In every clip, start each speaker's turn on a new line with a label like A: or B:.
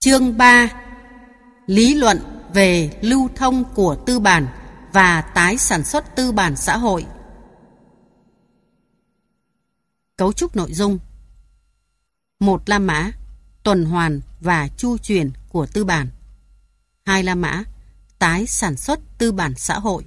A: Chương 3. Lý luận về lưu thông của tư bản và tái sản xuất tư bản xã hội. Cấu trúc nội dung: 1. La mã, tuần hoàn và chu chuyển của tư bản. 2. La mã, tái sản xuất tư bản xã hội.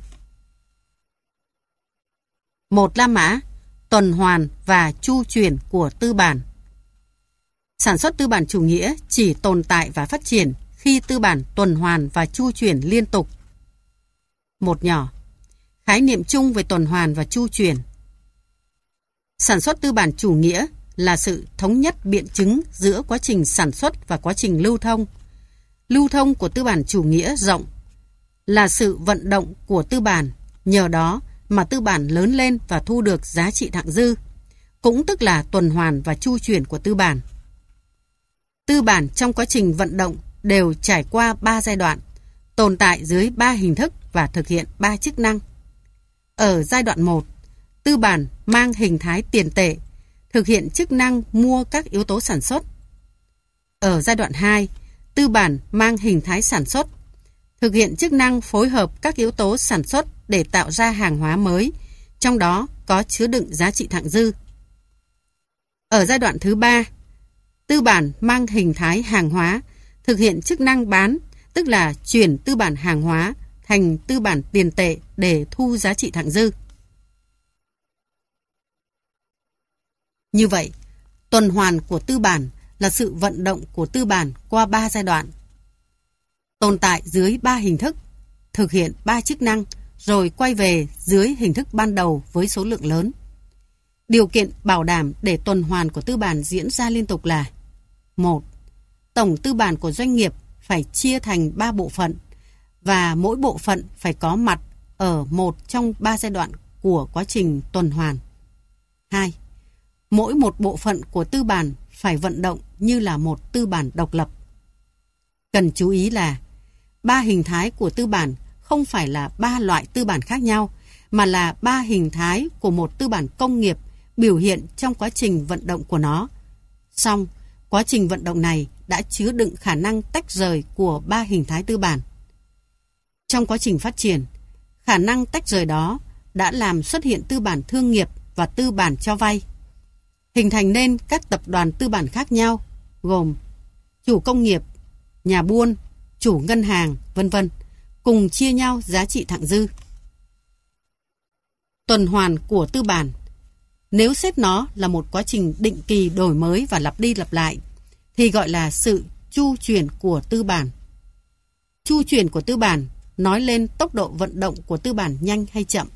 A: 1. La mã, tuần hoàn và chu chuyển của tư bản. Sản xuất tư bản chủ nghĩa chỉ tồn tại và phát triển khi tư bản tuần hoàn và chu chuyển liên tục. Một nhỏ. Khái niệm chung về tuần hoàn và chu chuyển. Sản xuất tư bản chủ nghĩa là sự thống nhất biện chứng giữa quá trình sản xuất và quá trình lưu thông. Lưu thông của tư bản chủ nghĩa rộng là sự vận động của tư bản, nhờ đó mà tư bản lớn lên và thu được giá trị thặng dư, cũng tức là tuần hoàn và chu chuyển của tư bản. Tư bản trong quá trình vận động đều trải qua 3 giai đoạn, tồn tại dưới 3 hình thức và thực hiện 3 chức năng. Ở giai đoạn 1, tư bản mang hình thái tiền tệ, thực hiện chức năng mua các yếu tố sản xuất. Ở giai đoạn 2, tư bản mang hình thái sản xuất, thực hiện chức năng phối hợp các yếu tố sản xuất để tạo ra hàng hóa mới, trong đó có chứa đựng giá trị thặng dư. Ở giai đoạn thứ 3, tư bản mang hình thái hàng hóa, thực hiện chức năng bán, tức là chuyển tư bản hàng hóa thành tư bản tiền tệ để thu giá trị thặng dư. Như vậy, tuần hoàn của tư bản là sự vận động của tư bản qua 3 giai đoạn. Tồn tại dưới 3 hình thức, thực hiện 3 chức năng, rồi quay về dưới hình thức ban đầu với số lượng lớn. Điều kiện bảo đảm để tuần hoàn của tư bản diễn ra liên tục là: 1. Tổng tư bản của doanh nghiệp phải chia thành 3 bộ phận và mỗi bộ phận phải có mặt ở một trong 3 giai đoạn của quá trình tuần hoàn. 2. Mỗi một bộ phận của tư bản phải vận động như là một tư bản độc lập. Cần chú ý là 3 hình thái của tư bản không phải là 3 loại tư bản khác nhau, mà là 3 hình thái của một tư bản công nghiệp biểu hiện trong quá trình vận động của nó. Song, quá trình vận động này đã chứa đựng khả năng tách rời của 3 hình thái tư bản. Trong quá trình phát triển, khả năng tách rời đó đã làm xuất hiện tư bản thương nghiệp và tư bản cho vay, hình thành nên các tập đoàn tư bản khác nhau, gồm chủ công nghiệp, nhà buôn, chủ ngân hàng, v.v., cùng chia nhau giá trị thặng dư. Tuần hoàn của tư bản, nếu xét nó là một quá trình định kỳ đổi mới và lặp đi lặp lại, thì gọi là sự chu chuyển của tư bản. Chu chuyển của tư bản nói lên tốc độ vận động của tư bản nhanh hay chậm.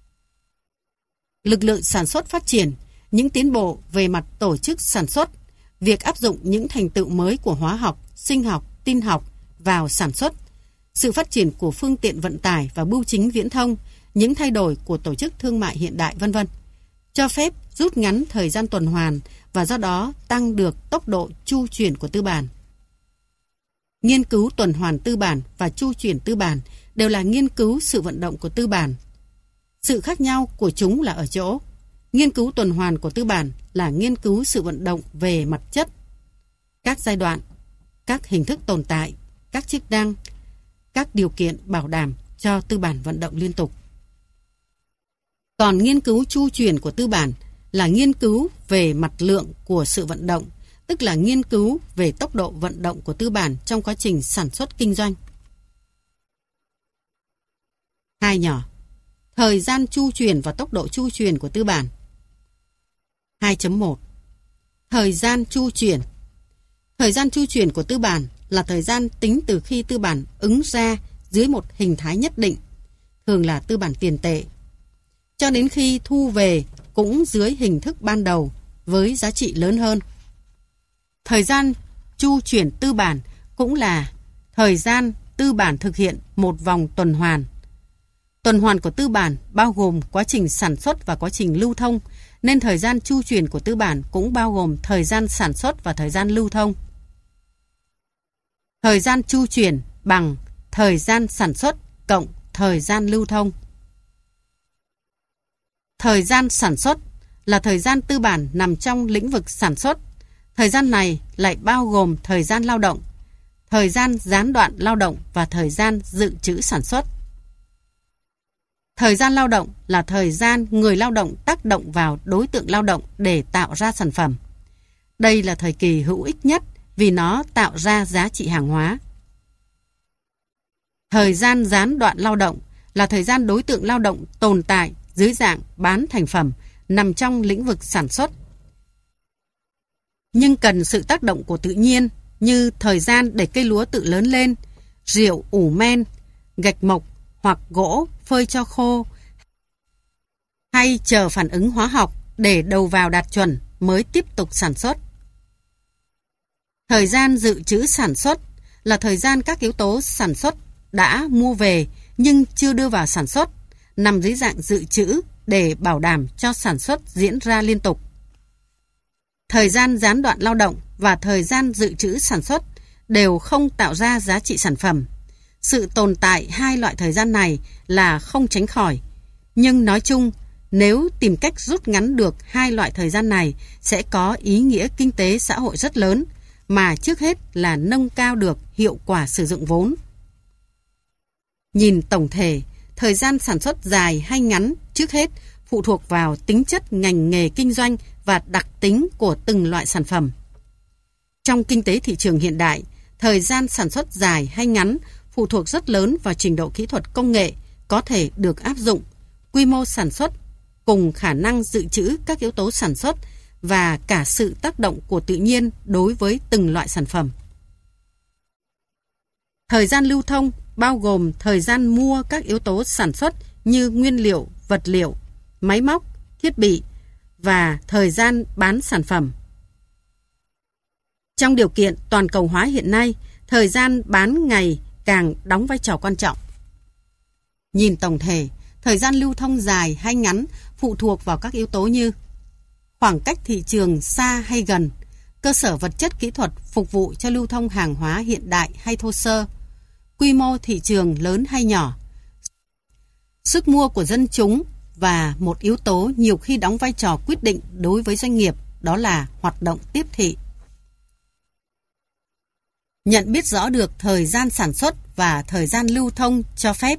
A: Lực lượng sản xuất phát triển, những tiến bộ về mặt tổ chức sản xuất, việc áp dụng những thành tựu mới của hóa học, sinh học, tin học vào sản xuất, sự phát triển của phương tiện vận tải và bưu chính viễn thông, những thay đổi của tổ chức thương mại hiện đại, v.v., cho phép rút ngắn thời gian tuần hoàn và do đó tăng được tốc độ chu chuyển của tư bản. Nghiên cứu tuần hoàn tư bản và chu chuyển tư bản đều là nghiên cứu sự vận động của tư bản. Sự khác nhau của chúng là ở chỗ, nghiên cứu tuần hoàn của tư bản là nghiên cứu sự vận động về mặt chất, các giai đoạn, các hình thức tồn tại, các chức năng, các điều kiện bảo đảm cho tư bản vận động liên tục. Còn nghiên cứu chu chuyển của tư bản là nghiên cứu về mặt lượng của sự vận động, tức là nghiên cứu về tốc độ vận động của tư bản trong quá trình sản xuất kinh doanh. 2 nhỏ. Thời gian chu chuyển và tốc độ chu chuyển của tư bản. 2.1. Thời gian chu chuyển. Thời gian chu chuyển của tư bản là thời gian tính từ khi tư bản ứng ra dưới một hình thái nhất định, thường là tư bản tiền tệ, cho đến khi thu về cũng dưới hình thức ban đầu với giá trị lớn hơn. Thời gian chu chuyển tư bản cũng là thời gian tư bản thực hiện một vòng tuần hoàn. Tuần hoàn của tư bản bao gồm quá trình sản xuất và quá trình lưu thông, nên thời gian chu chuyển của tư bản cũng bao gồm thời gian sản xuất và thời gian lưu thông. Thời gian chu chuyển bằng thời gian sản xuất cộng thời gian lưu thông. Thời gian sản xuất là thời gian tư bản nằm trong lĩnh vực sản xuất. Thời gian này lại bao gồm thời gian lao động. thời gian gián đoạn lao động và thời gian dự trữ sản xuất. Thời gian lao động là thời gian người lao động tác động vào đối tượng lao động để tạo ra sản phẩm. Đây là thời kỳ hữu ích nhất vì nó tạo ra giá trị hàng hóa. Thời gian gián đoạn lao động là thời gian đối tượng lao động tồn tại dưới dạng bán thành phẩm nằm trong lĩnh vực sản xuất, nhưng cần sự tác động của tự nhiên như thời gian để cây lúa tự lớn lên, rượu ủ men, gạch mộc hoặc gỗ phơi cho khô, hay chờ phản ứng hóa học để đầu vào đạt chuẩn mới tiếp tục sản xuất. Thời gian dự trữ sản xuất là thời gian các yếu tố sản xuất đã mua về nhưng chưa đưa vào sản xuất, nằm dưới dạng dự trữ để bảo đảm cho sản xuất diễn ra liên tục. Thời gian gián đoạn lao động và thời gian dự trữ sản xuất đều không tạo ra giá trị sản phẩm. Sự tồn tại hai loại thời gian này là không tránh khỏi, nhưng nói chung, nếu tìm cách rút ngắn được hai loại thời gian này sẽ có ý nghĩa kinh tế xã hội rất lớn, mà trước hết là nâng cao được hiệu quả sử dụng vốn. Nhìn tổng thể, thời gian sản xuất dài hay ngắn trước hết phụ thuộc vào tính chất ngành nghề kinh doanh và đặc tính của từng loại sản phẩm. Trong kinh tế thị trường hiện đại, thời gian sản xuất dài hay ngắn phụ thuộc rất lớn vào trình độ kỹ thuật công nghệ có thể được áp dụng, quy mô sản xuất, cùng khả năng dự trữ các yếu tố sản xuất và cả sự tác động của tự nhiên đối với từng loại sản phẩm. Thời gian lưu thông bao gồm thời gian mua các yếu tố sản xuất như nguyên liệu, vật liệu, máy móc, thiết bị và thời gian bán sản phẩm. Trong điều kiện toàn cầu hóa hiện nay, thời gian bán ngày càng đóng vai trò quan trọng. Nhìn tổng thể, thời gian lưu thông dài hay ngắn phụ thuộc vào các yếu tố như khoảng cách thị trường xa hay gần, cơ sở vật chất kỹ thuật phục vụ cho lưu thông hàng hóa hiện đại hay thô sơ, quy mô thị trường lớn hay nhỏ, sức mua của dân chúng và một yếu tố nhiều khi đóng vai trò quyết định đối với doanh nghiệp, đó là hoạt động tiếp thị. Nhận biết rõ được thời gian sản xuất và thời gian lưu thông cho phép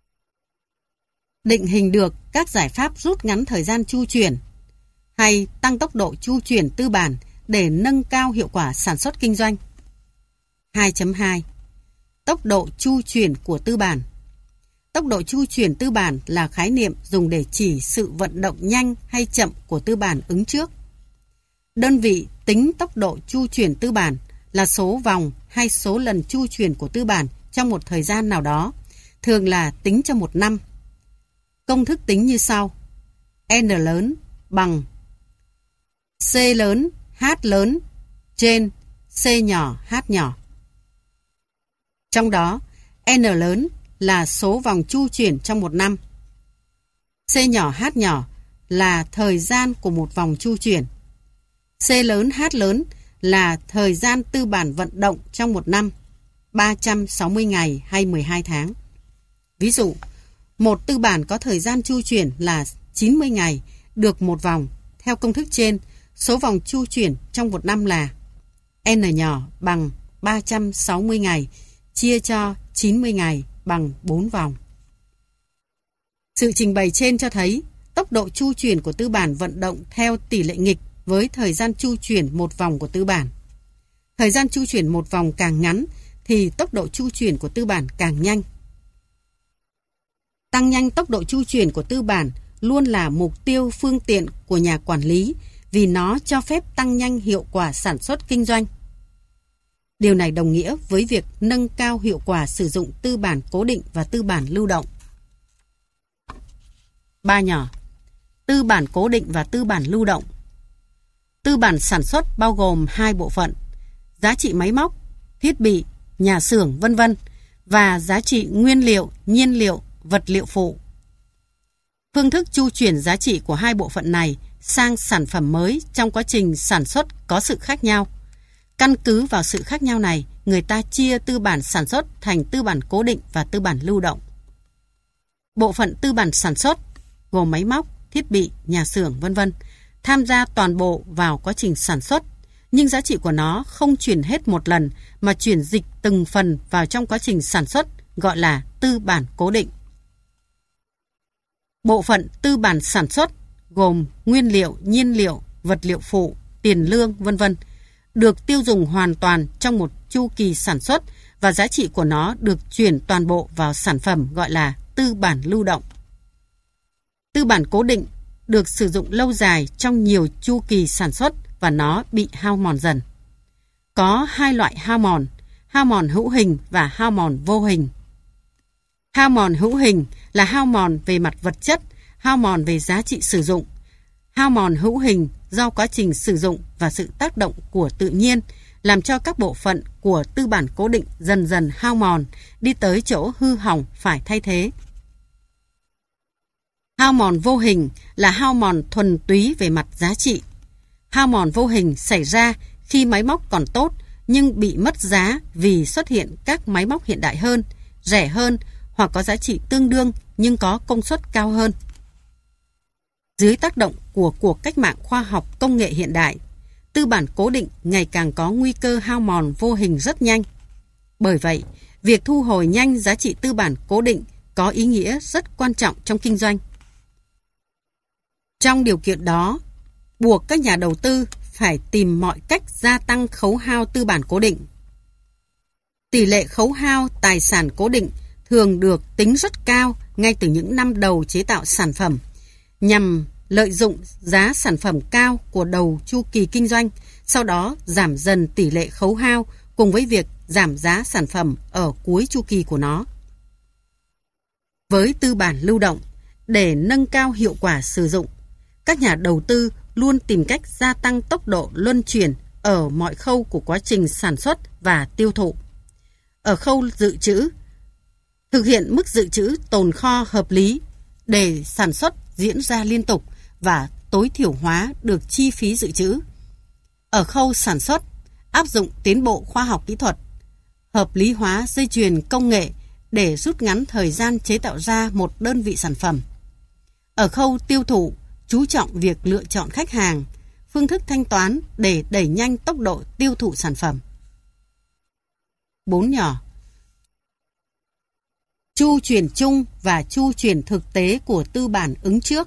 A: định hình được các giải pháp rút ngắn thời gian chu chuyển hay tăng tốc độ chu chuyển tư bản để nâng cao hiệu quả sản xuất kinh doanh. 2.2 Tốc độ chu chuyển của tư bản. Tốc độ chu chuyển tư bản là khái niệm dùng để chỉ sự vận động nhanh hay chậm của tư bản ứng trước. Đơn vị tính tốc độ chu chuyển tư bản là số vòng hay số lần chu chuyển của tư bản trong một thời gian nào đó, thường là tính cho một năm. Công thức tính như sau: N lớn bằng C lớn H lớn trên C nhỏ H nhỏ. Trong đó, N lớn là số vòng chu chuyển trong một năm. C nhỏ H nhỏ là thời gian của một vòng chu chuyển. C lớn H lớn là thời gian tư bản vận động trong một năm, 360 ngày hay 12 tháng. Ví dụ, một tư bản có thời gian chu chuyển là 90 ngày được một vòng. Theo công thức trên, số vòng chu chuyển trong một năm là N nhỏ bằng 360 ngày chia cho 90 ngày bằng 4 vòng. Sự trình bày trên cho thấy tốc độ chu chuyển của tư bản vận động theo tỷ lệ nghịch với thời gian chu chuyển một vòng của tư bản. Thời gian chu chuyển một vòng càng ngắn thì tốc độ chu chuyển của tư bản càng nhanh. Tăng nhanh tốc độ chu chuyển của tư bản luôn là mục tiêu phương tiện của nhà quản lý vì nó cho phép tăng nhanh hiệu quả sản xuất kinh doanh. Điều này đồng nghĩa với việc nâng cao hiệu quả sử dụng tư bản cố định và tư bản lưu động. 3 nhỏ. Tư bản cố định và tư bản lưu động. Tư bản sản xuất bao gồm hai bộ phận: giá trị máy móc, thiết bị, nhà xưởng, v.v. và giá trị nguyên liệu, nhiên liệu, vật liệu phụ. Phương thức chu chuyển giá trị của hai bộ phận này sang sản phẩm mới trong quá trình sản xuất có sự khác nhau. Căn cứ vào sự khác nhau này, người ta chia tư bản sản xuất thành tư bản cố định và tư bản lưu động. Bộ phận tư bản sản xuất gồm máy móc, thiết bị, nhà xưởng, v.v. tham gia toàn bộ vào quá trình sản xuất, nhưng giá trị của nó không chuyển hết một lần mà chuyển dịch từng phần vào trong quá trình sản xuất, gọi là tư bản cố định. Bộ phận tư bản sản xuất gồm nguyên liệu, nhiên liệu, vật liệu phụ, tiền lương, v.v. được tiêu dùng hoàn toàn trong một chu kỳ sản xuất và giá trị của nó được chuyển toàn bộ vào sản phẩm, gọi là tư bản lưu động. Tư bản cố định được sử dụng lâu dài trong nhiều chu kỳ sản xuất và nó bị hao mòn dần. Có hai loại hao mòn hữu hình và hao mòn vô hình. Hao mòn hữu hình là hao mòn về mặt vật chất, hao mòn về giá trị sử dụng. Hao mòn hữu hình do quá trình sử dụng và sự tác động của tự nhiên làm cho các bộ phận của tư bản cố định dần dần hao mòn, đi tới chỗ hư hỏng phải thay thế. Hao mòn vô hình là hao mòn thuần túy về mặt giá trị. Hao mòn vô hình xảy ra khi máy móc còn tốt nhưng bị mất giá vì xuất hiện các máy móc hiện đại hơn, rẻ hơn hoặc có giá trị tương đương nhưng có công suất cao hơn. Dưới tác động của cuộc cách mạng khoa học công nghệ hiện đại, tư bản cố định ngày càng có nguy cơ hao mòn vô hình rất nhanh. Bởi vậy, việc thu hồi nhanh giá trị tư bản cố định có ý nghĩa rất quan trọng trong kinh doanh. Trong điều kiện đó, buộc các nhà đầu tư phải tìm mọi cách gia tăng khấu hao tư bản cố định. Tỷ lệ khấu hao tài sản cố định thường được tính rất cao ngay từ những năm đầu chế tạo sản phẩm, nhằm lợi dụng giá sản phẩm cao của đầu chu kỳ kinh doanh, sau đó giảm dần tỷ lệ khấu hao cùng với việc giảm giá sản phẩm ở cuối chu kỳ của nó. Với tư bản lưu động, để nâng cao hiệu quả sử dụng, các nhà đầu tư luôn tìm cách gia tăng tốc độ luân chuyển ở mọi khâu của quá trình sản xuất và tiêu thụ. Ở khâu dự trữ, thực hiện mức dự trữ tồn kho hợp lý để sản xuất diễn ra liên tục và tối thiểu hóa được chi phí dự trữ. Ở khâu sản xuất, áp dụng tiến bộ khoa học kỹ thuật, hợp lý hóa dây chuyền công nghệ để rút ngắn thời gian chế tạo ra một đơn vị sản phẩm. Ở khâu tiêu thụ, chú trọng việc lựa chọn khách hàng, phương thức thanh toán để đẩy nhanh tốc độ tiêu thụ sản phẩm. 4 nhỏ. Chu chuyển chung và chu chuyển thực tế của tư bản ứng trước.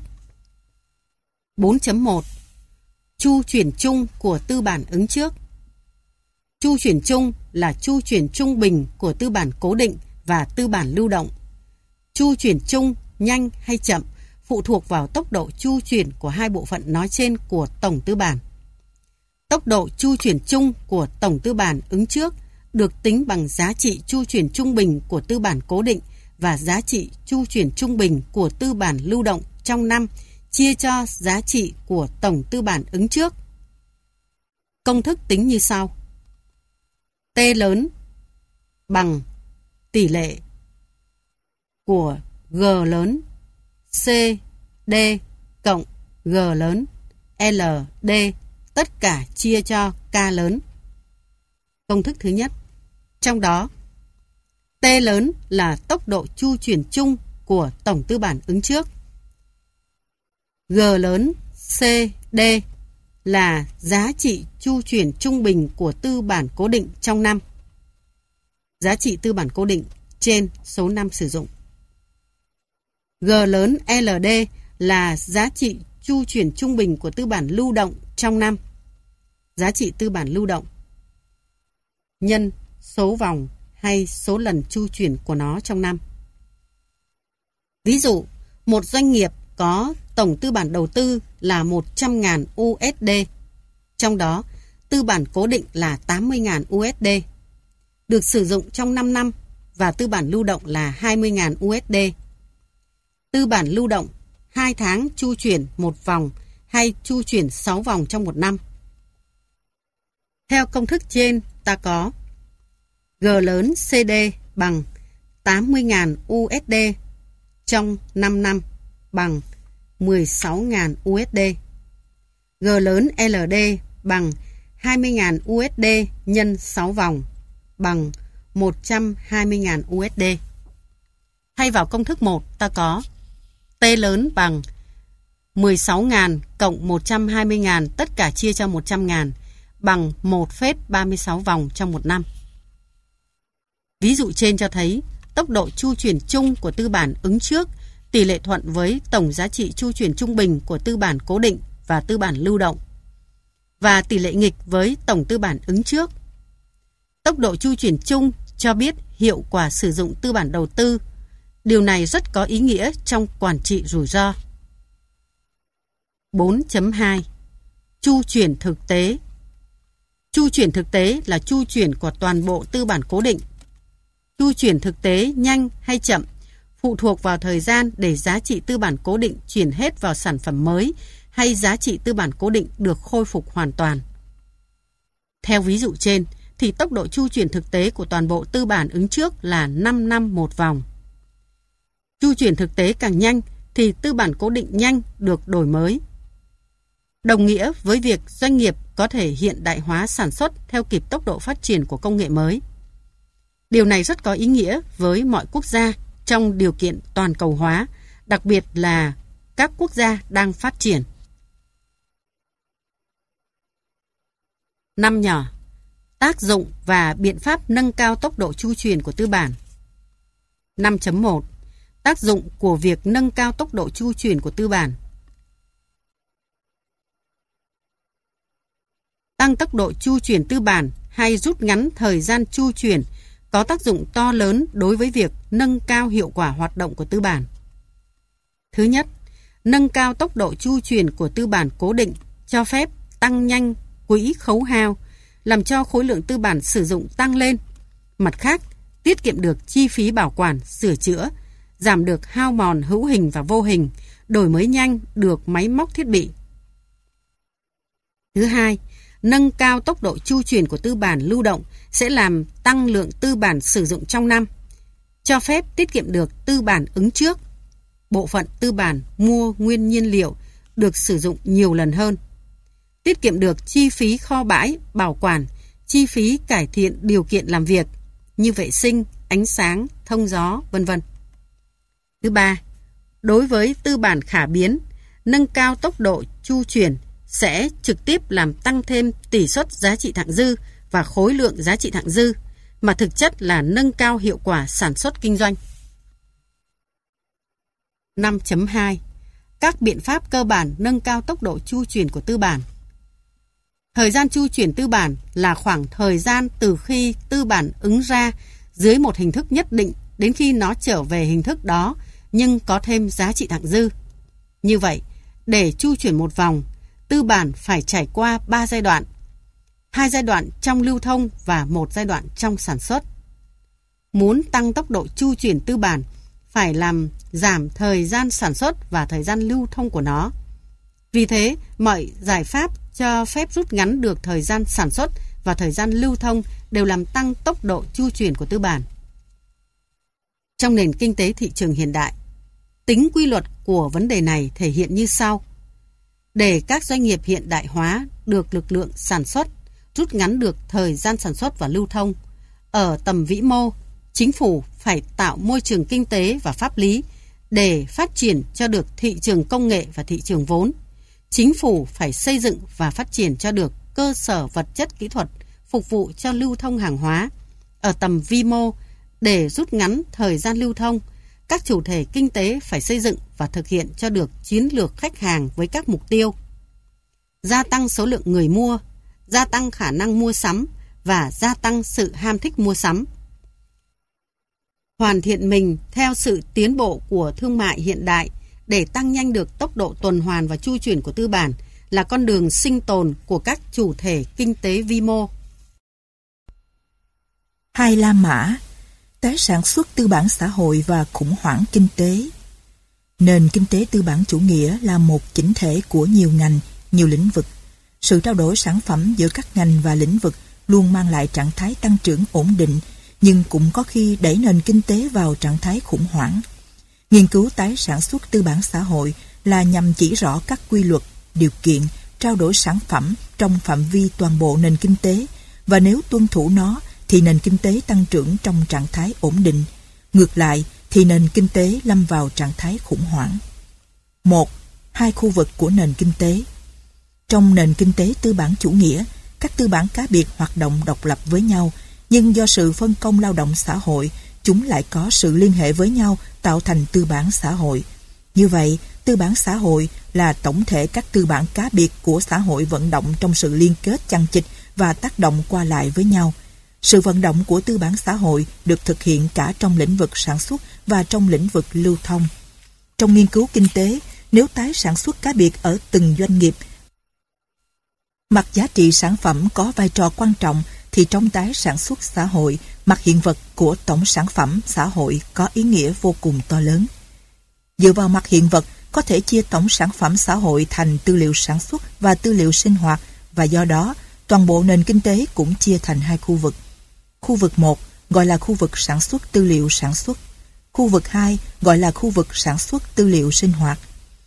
A: 4.1. Chu chuyển chung của tư bản ứng trước. Chu chuyển chung là chu chuyển trung bình của tư bản cố định và tư bản lưu động. Chu chuyển chung nhanh hay chậm phụ thuộc vào tốc độ chu chuyển của hai bộ phận nói trên của tổng tư bản. Tốc độ chu chuyển chung của tổng tư bản ứng trước được tính bằng giá trị chu chuyển trung bình của tư bản cố định và giá trị chu chuyển trung bình của tư bản lưu động trong năm chia cho giá trị của tổng tư bản ứng trước. Công thức tính như sau. T lớn bằng tỷ lệ của G lớn C, D cộng G lớn L, D tất cả chia cho K lớn. Công thức thứ nhất. Trong đó, T lớn là tốc độ chu chuyển chung của tổng tư bản ứng trước. G lớn C, D là giá trị chu chuyển trung bình của tư bản cố định trong năm. Giá trị tư bản cố định trên số năm sử dụng. G lớn LD là giá trị chu chuyển trung bình của tư bản lưu động trong năm. Giá trị tư bản lưu động nhân số vòng hay số lần chu chuyển của nó trong năm. Ví dụ, một doanh nghiệp có tổng tư bản đầu tư là 100.000 USD, trong đó tư bản cố định là 80.000 USD, được sử dụng trong 5 năm và tư bản lưu động là 20.000 USD. Tư bản lưu động 2 tháng chu chuyển một vòng hay chu chuyển 6 vòng trong một năm. Theo công thức trên, ta có G lớn CD bằng 80.000 USD trong 5 năm bằng 16.000 USD. G lớn LD bằng 20.000 USD nhân 6 vòng bằng 120.000 USD. Thay vào công thức 1, ta có T lớn bằng 16.000 cộng 120.000 tất cả chia cho 100.000 bằng 1,36 vòng trong một năm. Ví dụ trên cho thấy tốc độ chu chuyển chung của tư bản ứng trước tỷ lệ thuận với tổng giá trị chu chuyển trung bình của tư bản cố định và tư bản lưu động, và tỷ lệ nghịch với tổng tư bản ứng trước. Tốc độ chu chuyển chung cho biết hiệu quả sử dụng tư bản đầu tư. Điều này rất có ý nghĩa trong quản trị rủi ro. 4.2. Chu chuyển thực tế. Chu chuyển thực tế là chu chuyển của toàn bộ tư bản cố định. Chu chuyển thực tế nhanh hay chậm phụ thuộc vào thời gian để giá trị tư bản cố định chuyển hết vào sản phẩm mới hay giá trị tư bản cố định được khôi phục hoàn toàn. Theo ví dụ trên, thì tốc độ chu chuyển thực tế của toàn bộ tư bản ứng trước là 5 năm một vòng. Chu chuyển thực tế càng nhanh thì tư bản cố định nhanh được đổi mới. Đồng nghĩa với việc doanh nghiệp có thể hiện đại hóa sản xuất theo kịp tốc độ phát triển của công nghệ mới. Điều này rất có ý nghĩa với mọi quốc gia trong điều kiện toàn cầu hóa, đặc biệt là các quốc gia đang phát triển. 5 nhỏ. Tác dụng và biện pháp nâng cao tốc độ chu chuyển của tư bản. 5.1. Tác dụng của việc nâng cao tốc độ chu chuyển của tư bản. Tăng tốc độ chu chuyển tư bản hay rút ngắn thời gian chu chuyển có tác dụng to lớn đối với việc nâng cao hiệu quả hoạt động của tư bản. Thứ nhất, nâng cao tốc độ chu chuyển của tư bản cố định cho phép tăng nhanh quỹ khấu hao, làm cho khối lượng tư bản sử dụng tăng lên. Mặt khác, tiết kiệm được chi phí bảo quản, sửa chữa, giảm được hao mòn hữu hình và vô hình, đổi mới nhanh được máy móc thiết bị. Thứ hai, nâng cao tốc độ chu chuyển của tư bản lưu động sẽ làm tăng lượng tư bản sử dụng trong năm, cho phép tiết kiệm được tư bản ứng trước. Bộ phận tư bản mua nguyên nhiên liệu được sử dụng nhiều lần hơn. Tiết kiệm được chi phí kho bãi, bảo quản, chi phí cải thiện điều kiện làm việc như vệ sinh, ánh sáng, thông gió, v.v. Thứ ba, đối với tư bản khả biến, nâng cao tốc độ chu chuyển sẽ trực tiếp làm tăng thêm tỷ suất giá trị thặng dư và khối lượng giá trị thặng dư, mà thực chất là nâng cao hiệu quả sản xuất kinh doanh. 5.2. Các biện pháp cơ bản nâng cao tốc độ chu chuyển của tư bản. Thời gian chu chuyển tư bản là khoảng thời gian từ khi tư bản ứng ra dưới một hình thức nhất định đến khi nó trở về hình thức đó nhưng có thêm giá trị thặng dư. Như vậy, để chu chuyển một vòng, tư bản phải trải qua 3 giai đoạn, 2 giai đoạn trong lưu thông và 1 giai đoạn trong sản xuất. Muốn tăng tốc độ chu chuyển tư bản, phải làm giảm thời gian sản xuất và thời gian lưu thông của nó. Vì thế, mọi giải pháp cho phép rút ngắn được thời gian sản xuất và thời gian lưu thông đều làm tăng tốc độ chu chuyển của tư bản. Trong nền kinh tế thị trường hiện đại, tính quy luật của vấn đề này thể hiện như sau. Để các doanh nghiệp hiện đại hóa được lực lượng sản xuất, rút ngắn được thời gian sản xuất và lưu thông, ở tầm vĩ mô, chính phủ phải tạo môi trường kinh tế và pháp lý để phát triển cho được thị trường công nghệ và thị trường vốn. Chính phủ phải xây dựng và phát triển cho được cơ sở vật chất kỹ thuật phục vụ cho lưu thông hàng hóa. Ở tầm vi mô, để rút ngắn thời gian lưu thông, các chủ thể kinh tế phải xây dựng và thực hiện cho được chiến lược khách hàng với các mục tiêu: gia tăng số lượng người mua, gia tăng khả năng mua sắm và gia tăng sự ham thích mua sắm. Hoàn thiện mình theo sự tiến bộ của thương mại hiện đại để tăng nhanh được tốc độ tuần hoàn và chu chuyển của tư bản là con đường sinh tồn của các chủ thể kinh tế vi mô.
B: 2 La Mã: tái sản xuất tư bản xã hội và khủng hoảng kinh tế. Nền kinh tế tư bản chủ nghĩa là một chỉnh thể của nhiều ngành, nhiều lĩnh vực. Sự trao đổi sản phẩm giữa các ngành và lĩnh vực luôn mang lại trạng thái tăng trưởng ổn định, nhưng cũng có khi đẩy nền kinh tế vào trạng thái khủng hoảng. Nghiên cứu tái sản xuất tư bản xã hội là nhằm chỉ rõ các quy luật, điều kiện, trao đổi sản phẩm trong phạm vi toàn bộ nền kinh tế, và nếu tuân thủ nó thì nền kinh tế tăng trưởng trong trạng thái ổn định. Ngược lại thì nền kinh tế lâm vào trạng thái khủng hoảng. 1. 2 khu vực của nền kinh tế. Trong nền kinh tế tư bản chủ nghĩa, các tư bản cá biệt hoạt động độc lập với nhau, nhưng do sự phân công lao động xã hội, chúng lại có sự liên hệ với nhau tạo thành tư bản xã hội. Như vậy, tư bản xã hội là tổng thể các tư bản cá biệt của xã hội vận động trong sự liên kết chằng chịt và tác động qua lại với nhau. Sự vận động của tư bản xã hội được thực hiện cả trong lĩnh vực sản xuất và trong lĩnh vực lưu thông. Trong nghiên cứu kinh tế, nếu tái sản xuất cá biệt ở từng doanh nghiệp, mặt giá trị sản phẩm có vai trò quan trọng, thì trong tái sản xuất xã hội, mặt hiện vật của tổng sản phẩm xã hội có ý nghĩa vô cùng to lớn. Dựa vào mặt hiện vật, có thể chia tổng sản phẩm xã hội thành tư liệu sản xuất và tư liệu sinh hoạt, và do đó, toàn bộ nền kinh tế cũng chia thành hai khu vực. Khu vực 1 gọi là khu vực sản xuất tư liệu sản xuất. Khu vực 2 gọi là khu vực sản xuất tư liệu sinh hoạt.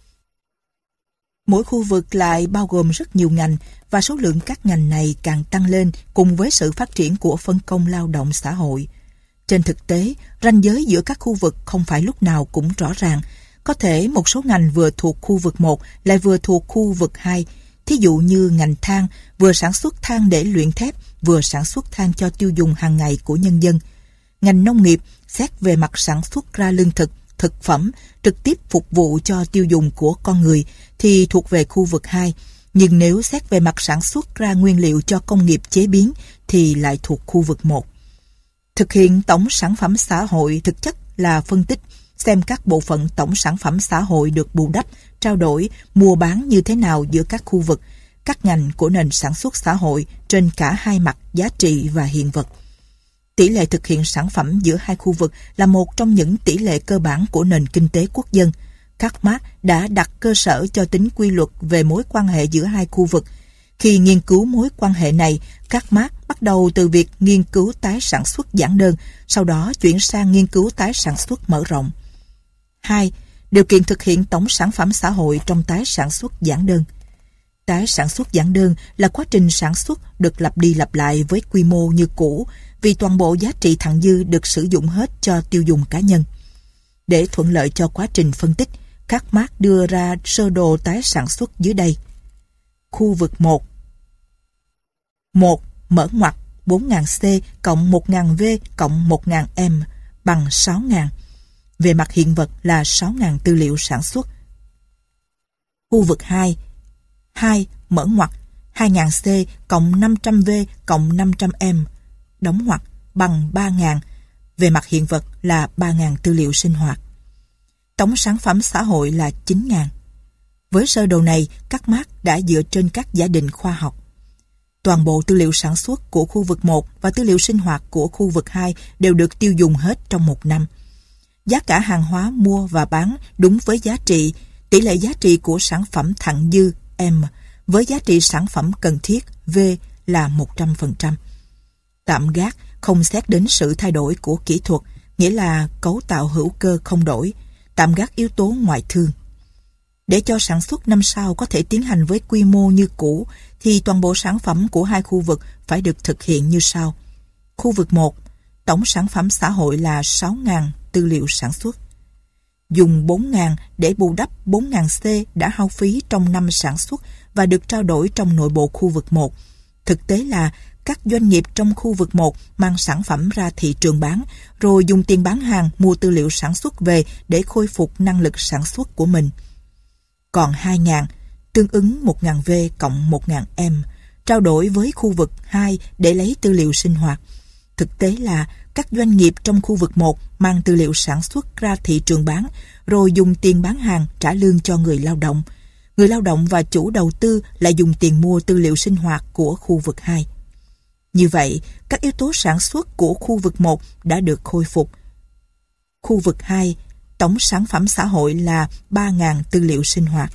B: Mỗi khu vực lại bao gồm rất nhiều ngành, và số lượng các ngành này càng tăng lên cùng với sự phát triển của phân công lao động xã hội. Trên thực tế, ranh giới giữa các khu vực không phải lúc nào cũng rõ ràng. Có thể một số ngành vừa thuộc khu vực 1 lại vừa thuộc khu vực 2. Thí dụ như ngành than, vừa sản xuất than để luyện thép, vừa sản xuất than cho tiêu dùng hàng ngày của nhân dân. Ngành nông nghiệp, xét về mặt sản xuất ra lương thực, thực phẩm, trực tiếp phục vụ cho tiêu dùng của con người, thì thuộc về khu vực 2. Nhưng nếu xét về mặt sản xuất ra nguyên liệu cho công nghiệp chế biến, thì lại thuộc khu vực 1. Thực hiện tổng sản phẩm xã hội thực chất là phân tích, xem các bộ phận tổng sản phẩm xã hội được bù đắp, trao đổi, mua bán như thế nào giữa các khu vực, các ngành của nền sản xuất xã hội trên cả hai mặt giá trị và hiện vật. Tỷ lệ thực hiện sản phẩm giữa hai khu vực là một trong những tỷ lệ cơ bản của nền kinh tế quốc dân. Karl Marx đã đặt cơ sở cho tính quy luật về mối quan hệ giữa hai khu vực. Khi nghiên cứu mối quan hệ này, Karl Marx bắt đầu từ việc nghiên cứu tái sản xuất giản đơn, sau đó chuyển sang nghiên cứu tái sản xuất mở rộng. 2. Điều kiện thực hiện tổng sản phẩm xã hội trong tái sản xuất giản đơn. Tái sản xuất giản đơn là quá trình sản xuất được lặp đi lặp lại với quy mô như cũ, vì toàn bộ giá trị thặng dư được sử dụng hết cho tiêu dùng cá nhân. Để thuận lợi cho quá trình phân tích, Karl Marx đưa ra sơ đồ tái sản xuất dưới đây. Khu vực 1 mở ngoặc 4.000 C cộng 1.000 V cộng 1.000 M bằng 6.000. Về mặt hiện vật là 6.000 tư liệu sản xuất. Khu vực 2 mở ngoặc 2.000 C cộng 500 V cộng 500 M đóng ngoặc bằng 3.000. Về mặt hiện vật là 3.000 tư liệu sinh hoạt. Tổng sản phẩm xã hội là 9.000. Với sơ đồ này, Karl Marx đã dựa trên các giả định khoa học. Toàn bộ tư liệu sản xuất của khu vực 1 và tư liệu sinh hoạt của khu vực 2 đều được tiêu dùng hết trong một năm. Giá cả hàng hóa mua và bán đúng với giá trị, tỷ lệ giá trị của sản phẩm thặng dư M với giá trị sản phẩm cần thiết V là 100%. Tạm gác không xét đến sự thay đổi của kỹ thuật, nghĩa là cấu tạo hữu cơ không đổi, tạm gác yếu tố ngoại thương. Để cho sản xuất năm sau có thể tiến hành với quy mô như cũ, thì toàn bộ sản phẩm của hai khu vực phải được thực hiện như sau. Khu vực 1, tổng sản phẩm xã hội là 6.000 tư liệu sản xuất. Dùng 4.000 để bù đắp 4.000 C đã hao phí trong năm sản xuất và được trao đổi trong nội bộ khu vực 1. Thực tế là các doanh nghiệp trong khu vực 1 mang sản phẩm ra thị trường bán, rồi dùng tiền bán hàng mua tư liệu sản xuất về để khôi phục năng lực sản xuất của mình. Còn 2.000, tương ứng 1.000 V cộng 1.000 M, trao đổi với khu vực 2 để lấy tư liệu sinh hoạt. Thực tế là các doanh nghiệp trong khu vực 1 mang tư liệu sản xuất ra thị trường bán, rồi dùng tiền bán hàng trả lương cho người lao động. Người lao động và chủ đầu tư lại dùng tiền mua tư liệu sinh hoạt của khu vực 2. Như vậy, các yếu tố sản xuất của khu vực 1 đã được khôi phục. Khu vực 2, tổng sản phẩm xã hội là 3.000 tư liệu sinh hoạt.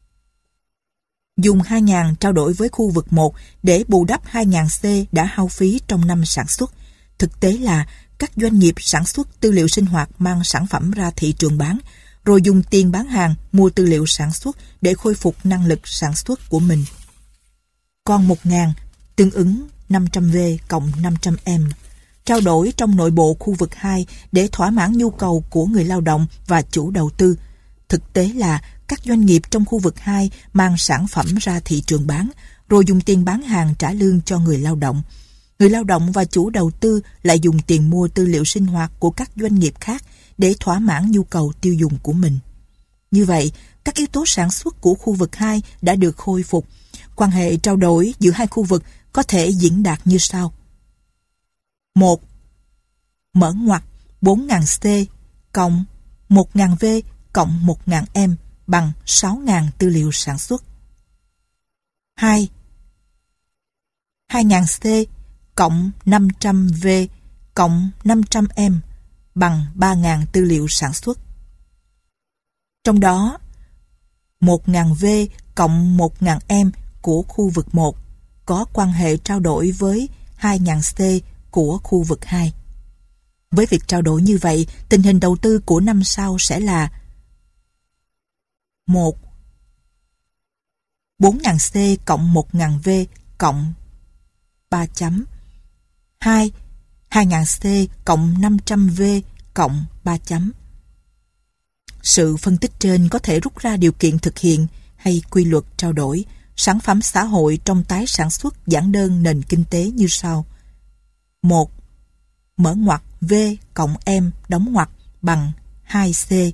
B: Dùng 2.000 trao đổi với khu vực 1 để bù đắp 2.000 C đã hao phí trong năm sản xuất. Thực tế là các doanh nghiệp sản xuất tư liệu sinh hoạt mang sản phẩm ra thị trường bán, rồi dùng tiền bán hàng mua tư liệu sản xuất để khôi phục năng lực sản xuất của mình. Còn 1.000, tương ứng 500V cộng 500M, trao đổi trong nội bộ khu vực 2 để thỏa mãn nhu cầu của người lao động và chủ đầu tư. Thực tế là các doanh nghiệp trong khu vực 2 mang sản phẩm ra thị trường bán, rồi dùng tiền bán hàng trả lương cho người lao động. Người lao động và chủ đầu tư lại dùng tiền mua tư liệu sinh hoạt của các doanh nghiệp khác để thỏa mãn nhu cầu tiêu dùng của mình. Như vậy, các yếu tố sản xuất của khu vực 2 đã được khôi phục. Quan hệ trao đổi giữa hai khu vực có thể diễn đạt như sau. 1. Mở ngoặc 4.000 C cộng 1.000 V cộng 1.000 M bằng 6.000 tư liệu sản xuất. 2. 2.000 C cộng 500 V cộng 500 M bằng 3.000 tư liệu sản xuất. Trong đó, 1.000 V cộng 1.000 M của khu vực 1 có quan hệ trao đổi với 2.000 C của khu vực 2. Với việc trao đổi như vậy, tình hình đầu tư của năm sau sẽ là 1. 4.000 C cộng 1.000 V cộng 3 chấm. 2. 2.000 C cộng 500 V cộng 3 chấm. Sự phân tích trên có thể rút ra điều kiện thực hiện hay quy luật trao đổi sản phẩm xã hội trong tái sản xuất giản đơn nền kinh tế như sau. 1. Mở ngoặc V cộng M đóng ngoặc bằng 2C.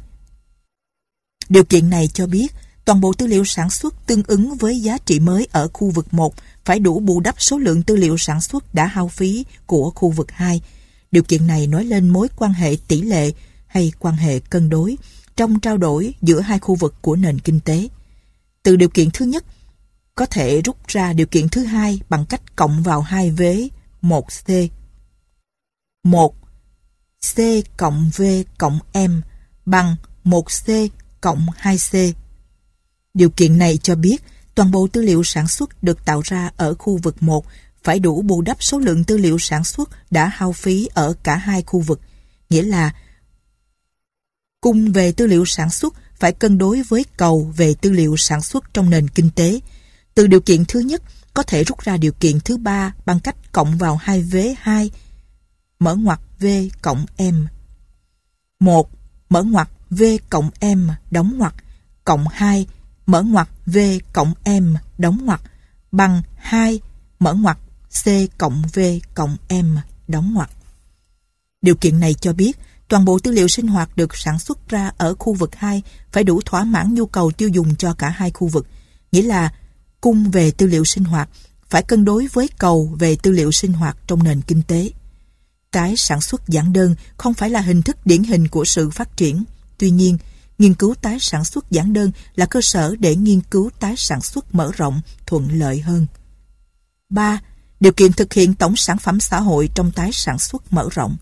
B: Điều kiện này cho biết toàn bộ tư liệu sản xuất tương ứng với giá trị mới ở khu vực 1 phải đủ bù đắp số lượng tư liệu sản xuất đã hao phí của khu vực 2. Điều kiện này nói lên mối quan hệ tỷ lệ hay quan hệ cân đối trong trao đổi giữa hai khu vực của nền kinh tế. Từ điều kiện thứ nhất, có thể rút ra điều kiện thứ hai bằng cách cộng vào hai vế 1C. 1. C cộng V cộng M bằng 1C cộng 2C. Điều kiện này cho biết toàn bộ tư liệu sản xuất được tạo ra ở khu vực 1 phải đủ bù đắp số lượng tư liệu sản xuất đã hao phí ở cả hai khu vực, nghĩa là cung về tư liệu sản xuất phải cân đối với cầu về tư liệu sản xuất trong nền kinh tế. Từ điều kiện thứ nhất có thể rút ra điều kiện thứ ba bằng cách cộng vào hai vế 2 mở ngoặc V cộng M. 1. Mở ngoặc V cộng M đóng ngoặc cộng 2 mở ngoặc V cộng M đóng ngoặc bằng 2 mở ngoặc C cộng V cộng M đóng ngoặc. Điều kiện này cho biết toàn bộ tư liệu sinh hoạt được sản xuất ra ở khu vực 2 phải đủ thỏa mãn nhu cầu tiêu dùng cho cả hai khu vực, nghĩa là cung về tư liệu sinh hoạt phải cân đối với cầu về tư liệu sinh hoạt trong nền kinh tế. Tái sản xuất giản đơn không phải là hình thức điển hình của sự phát triển. Tuy nhiên, nghiên cứu tái sản xuất giản đơn là cơ sở để nghiên cứu tái sản xuất mở rộng thuận lợi hơn. 3. Điều kiện thực hiện tổng sản phẩm xã hội trong tái sản xuất mở rộng.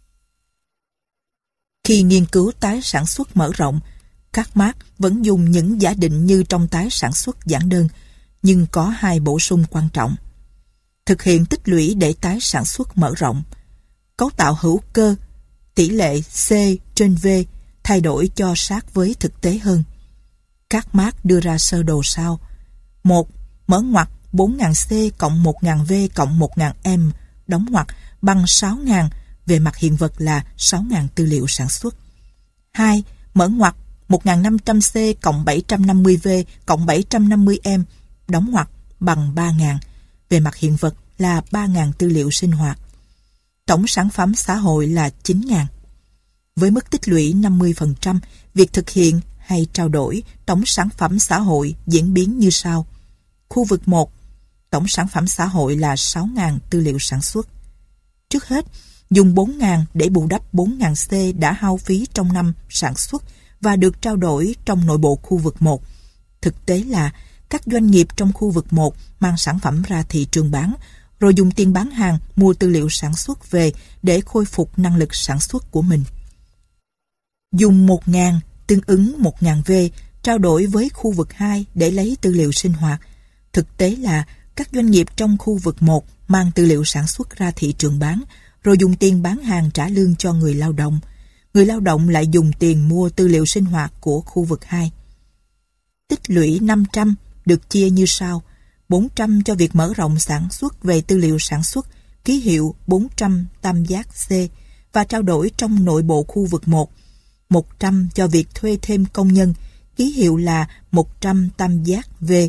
B: Khi nghiên cứu tái sản xuất mở rộng, các Marx vẫn dùng những giả định như trong tái sản xuất giản đơn, nhưng có hai bổ sung quan trọng. Thực hiện tích lũy để tái sản xuất mở rộng. Cấu tạo hữu cơ, tỷ lệ C trên V thay đổi cho sát với thực tế hơn. Các Marx đưa ra sơ đồ sau. 1. Mở ngoặc 4.000 C cộng 1.000 V cộng 1.000 M đóng ngoặc bằng 6.000, về mặt hiện vật là 6.000 tư liệu sản xuất. 2. Mở ngoặc 1.500 C cộng 750 V cộng 750 M đóng ngoặc bằng 3.000, về mặt hiện vật là 3.000 tư liệu sinh hoạt. Tổng sản phẩm xã hội là 9.000. Với mức tích lũy 50%, việc thực hiện hay trao đổi tổng sản phẩm xã hội diễn biến như sau. Khu vực 1, tổng sản phẩm xã hội là 6.000 tư liệu sản xuất. Trước hết, dùng 4.000 để bù đắp 4.000 C đã hao phí trong năm sản xuất và được trao đổi trong nội bộ khu vực 1. Thực tế là các doanh nghiệp trong khu vực 1 mang sản phẩm ra thị trường bán, rồi dùng tiền bán hàng mua tư liệu sản xuất về để khôi phục năng lực sản xuất của mình. Dùng 1.000 tương ứng 1.000 V trao đổi với khu vực 2 để lấy tư liệu sinh hoạt. Thực tế là các doanh nghiệp trong khu vực 1 mang tư liệu sản xuất ra thị trường bán, rồi dùng tiền bán hàng trả lương cho người lao động. Người lao động lại dùng tiền mua tư liệu sinh hoạt của khu vực 2. Tích lũy 500 được chia như sau. 400 cho việc mở rộng sản xuất về tư liệu sản xuất, ký hiệu 400 tam giác C và trao đổi trong nội bộ khu vực 1. 100 cho việc thuê thêm công nhân, ký hiệu là 100 tam giác V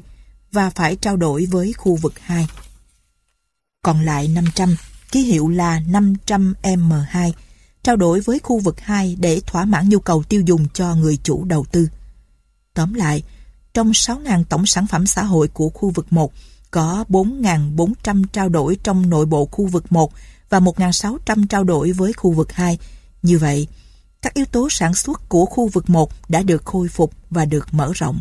B: và phải trao đổi với khu vực 2. Còn lại 500, ký hiệu là 500M2, trao đổi với khu vực 2 để thỏa mãn nhu cầu tiêu dùng cho người chủ đầu tư. Tóm lại, trong 6.000 tổng sản phẩm xã hội của khu vực 1, có 4.400 trao đổi trong nội bộ khu vực 1 và 1.600 trao đổi với khu vực 2. Như vậy, các yếu tố sản xuất của khu vực 1 đã được khôi phục và được mở rộng.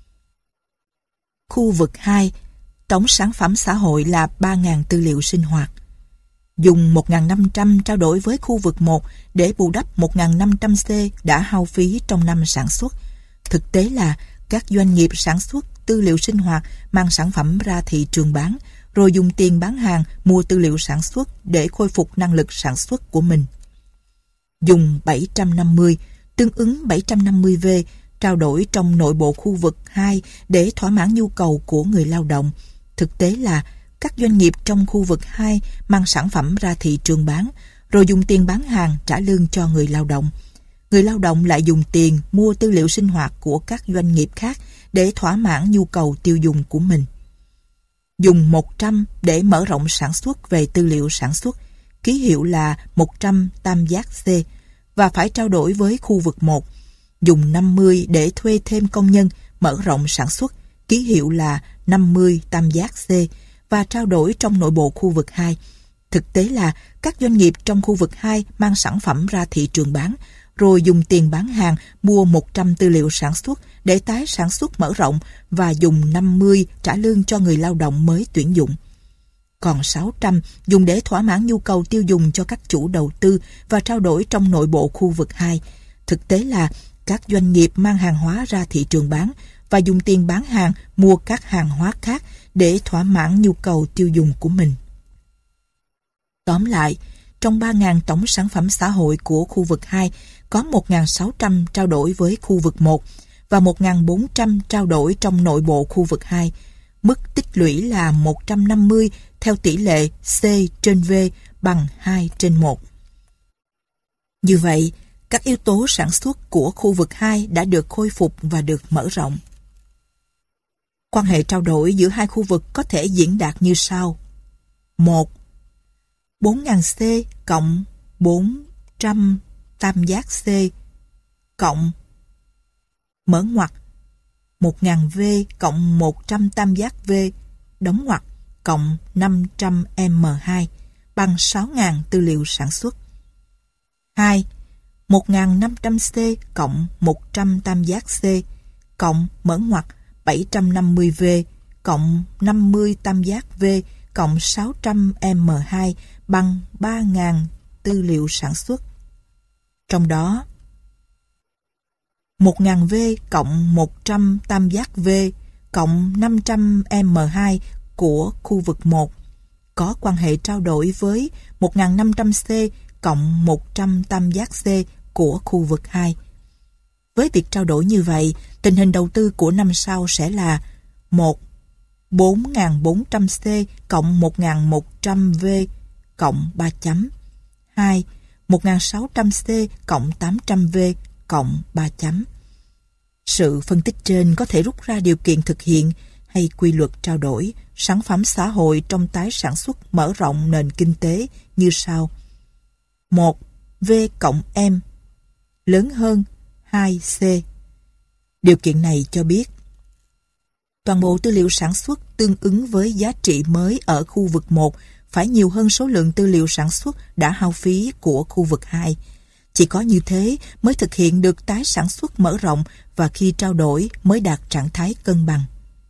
B: Khu vực 2, tổng sản phẩm xã hội là 3.000 tư liệu sinh hoạt. Dùng 1.500 trao đổi với khu vực 1 để bù đắp 1.500C đã hao phí trong năm sản xuất. Thực tế là các doanh nghiệp sản xuất tư liệu sinh hoạt mang sản phẩm ra thị trường bán, rồi dùng tiền bán hàng mua tư liệu sản xuất để khôi phục năng lực sản xuất của mình. Dùng 750, tương ứng 750V, trao đổi trong nội bộ khu vực 2 để thỏa mãn nhu cầu của người lao động. Thực tế là các doanh nghiệp trong khu vực 2 mang sản phẩm ra thị trường bán, rồi dùng tiền bán hàng trả lương cho người lao động. Người lao động lại dùng tiền mua tư liệu sinh hoạt của các doanh nghiệp khác để thỏa mãn nhu cầu tiêu dùng của mình. Dùng 100 để mở rộng sản xuất về tư liệu sản xuất, ký hiệu là 100 tam giác C, và phải trao đổi với khu vực 1. Dùng 50 để thuê thêm công nhân, mở rộng sản xuất, ký hiệu là 50 tam giác C, và trao đổi trong nội bộ khu vực 2. Thực tế là các doanh nghiệp trong khu vực 2 mang sản phẩm ra thị trường bán, rồi dùng tiền bán hàng mua 100 tư liệu sản xuất để tái sản xuất mở rộng và dùng 50 trả lương cho người lao động mới tuyển dụng. Còn 600 dùng để thỏa mãn nhu cầu tiêu dùng cho các chủ đầu tư và trao đổi trong nội bộ khu vực 2. Thực tế là các doanh nghiệp mang hàng hóa ra thị trường bán và dùng tiền bán hàng mua các hàng hóa khác để thỏa mãn nhu cầu tiêu dùng của mình. Tóm lại, trong 3.000 tổng sản phẩm xã hội của khu vực 2, có 1.600 trao đổi với khu vực 1 và 1.400 trao đổi trong nội bộ khu vực 2. Mức tích lũy là 150 theo tỷ lệ C/V bằng 2/1. Như vậy, các yếu tố sản xuất của khu vực 2 đã được khôi phục và được mở rộng. Quan hệ trao đổi giữa hai khu vực có thể diễn đạt như sau. 1. 4.000C cộng 400 tam giác C cộng mở ngoặc 1.000V cộng 100 tam giác V đóng ngoặc cộng 500M2 bằng 6.000 tư liệu sản xuất. 2. 1.500C cộng 100 tam giác C cộng mở ngoặc 750V cộng 50 tam giác V cộng 600M2 bằng 3.000 tư liệu sản xuất. Trong đó, 1.000V cộng 100 tam giác V cộng 500M2 của khu vực 1 có quan hệ trao đổi với 1.500C cộng 100 tam giác C của khu vực 2. Với việc trao đổi như vậy, tình hình đầu tư của năm sau sẽ là 1. 4.400C cộng 1.100V cộng 3 chấm. 2. 1.600C cộng 800V cộng 3 chấm. Sự phân tích trên có thể rút ra điều kiện thực hiện hay quy luật trao đổi sản phẩm xã hội trong tái sản xuất mở rộng nền kinh tế như sau. 1. V cộng M lớn hơn 2C. Điều kiện này cho biết toàn bộ tư liệu sản xuất tương ứng với giá trị mới ở khu vực 1 phải nhiều hơn số lượng tư liệu sản xuất đã hao phí của khu vực 2. Chỉ có như thế mới thực hiện được tái sản xuất mở rộng và khi trao đổi mới đạt trạng thái cân bằng.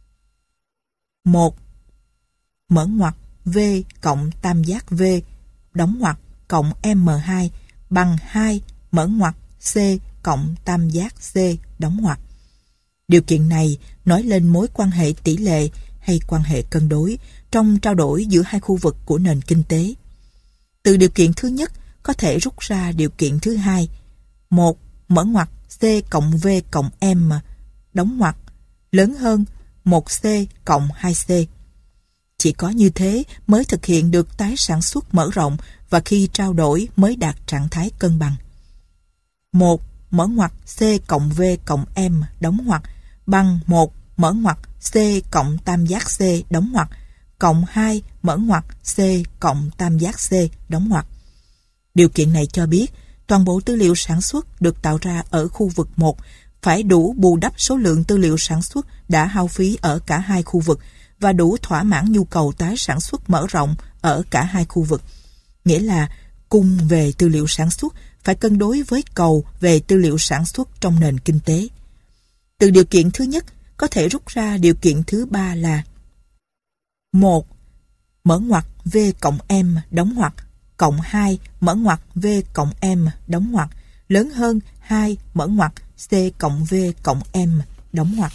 B: 1. Mở ngoặc V cộng tam giác V đóng ngoặc cộng M2 bằng 2 mở ngoặc C cộng tam giác C đóng ngoặc. Điều kiện này nói lên mối quan hệ tỷ lệ hay quan hệ cân đối trong trao đổi giữa hai khu vực của nền kinh tế. Từ điều kiện thứ nhất có thể rút ra điều kiện thứ hai. 1. Mở ngoặc C cộng V cộng M đóng ngoặc lớn hơn 1C cộng 2C. Chỉ có như thế mới thực hiện được tái sản xuất mở rộng và khi trao đổi mới đạt trạng thái cân bằng. 1. Mở ngoặc C cộng V cộng M đóng ngoặc bằng 1 mở ngoặc C cộng tam giác C đóng ngoặc cộng 2 mở ngoặc C cộng tam giác C đóng ngoặc. Điều kiện này cho biết toàn bộ tư liệu sản xuất được tạo ra ở khu vực 1 phải đủ bù đắp số lượng tư liệu sản xuất đã hao phí ở cả hai khu vực và đủ thỏa mãn nhu cầu tái sản xuất mở rộng ở cả hai khu vực. Nghĩa là cung về tư liệu sản xuất phải cân đối với cầu về tư liệu sản xuất trong nền kinh tế. Từ điều kiện thứ nhất có thể rút ra điều kiện thứ ba là: 1. Mở ngoặc V cộng M đóng ngoặc cộng 2 mở ngoặc V cộng M đóng ngoặc lớn hơn 2 mở ngoặc C cộng V cộng M đóng ngoặc.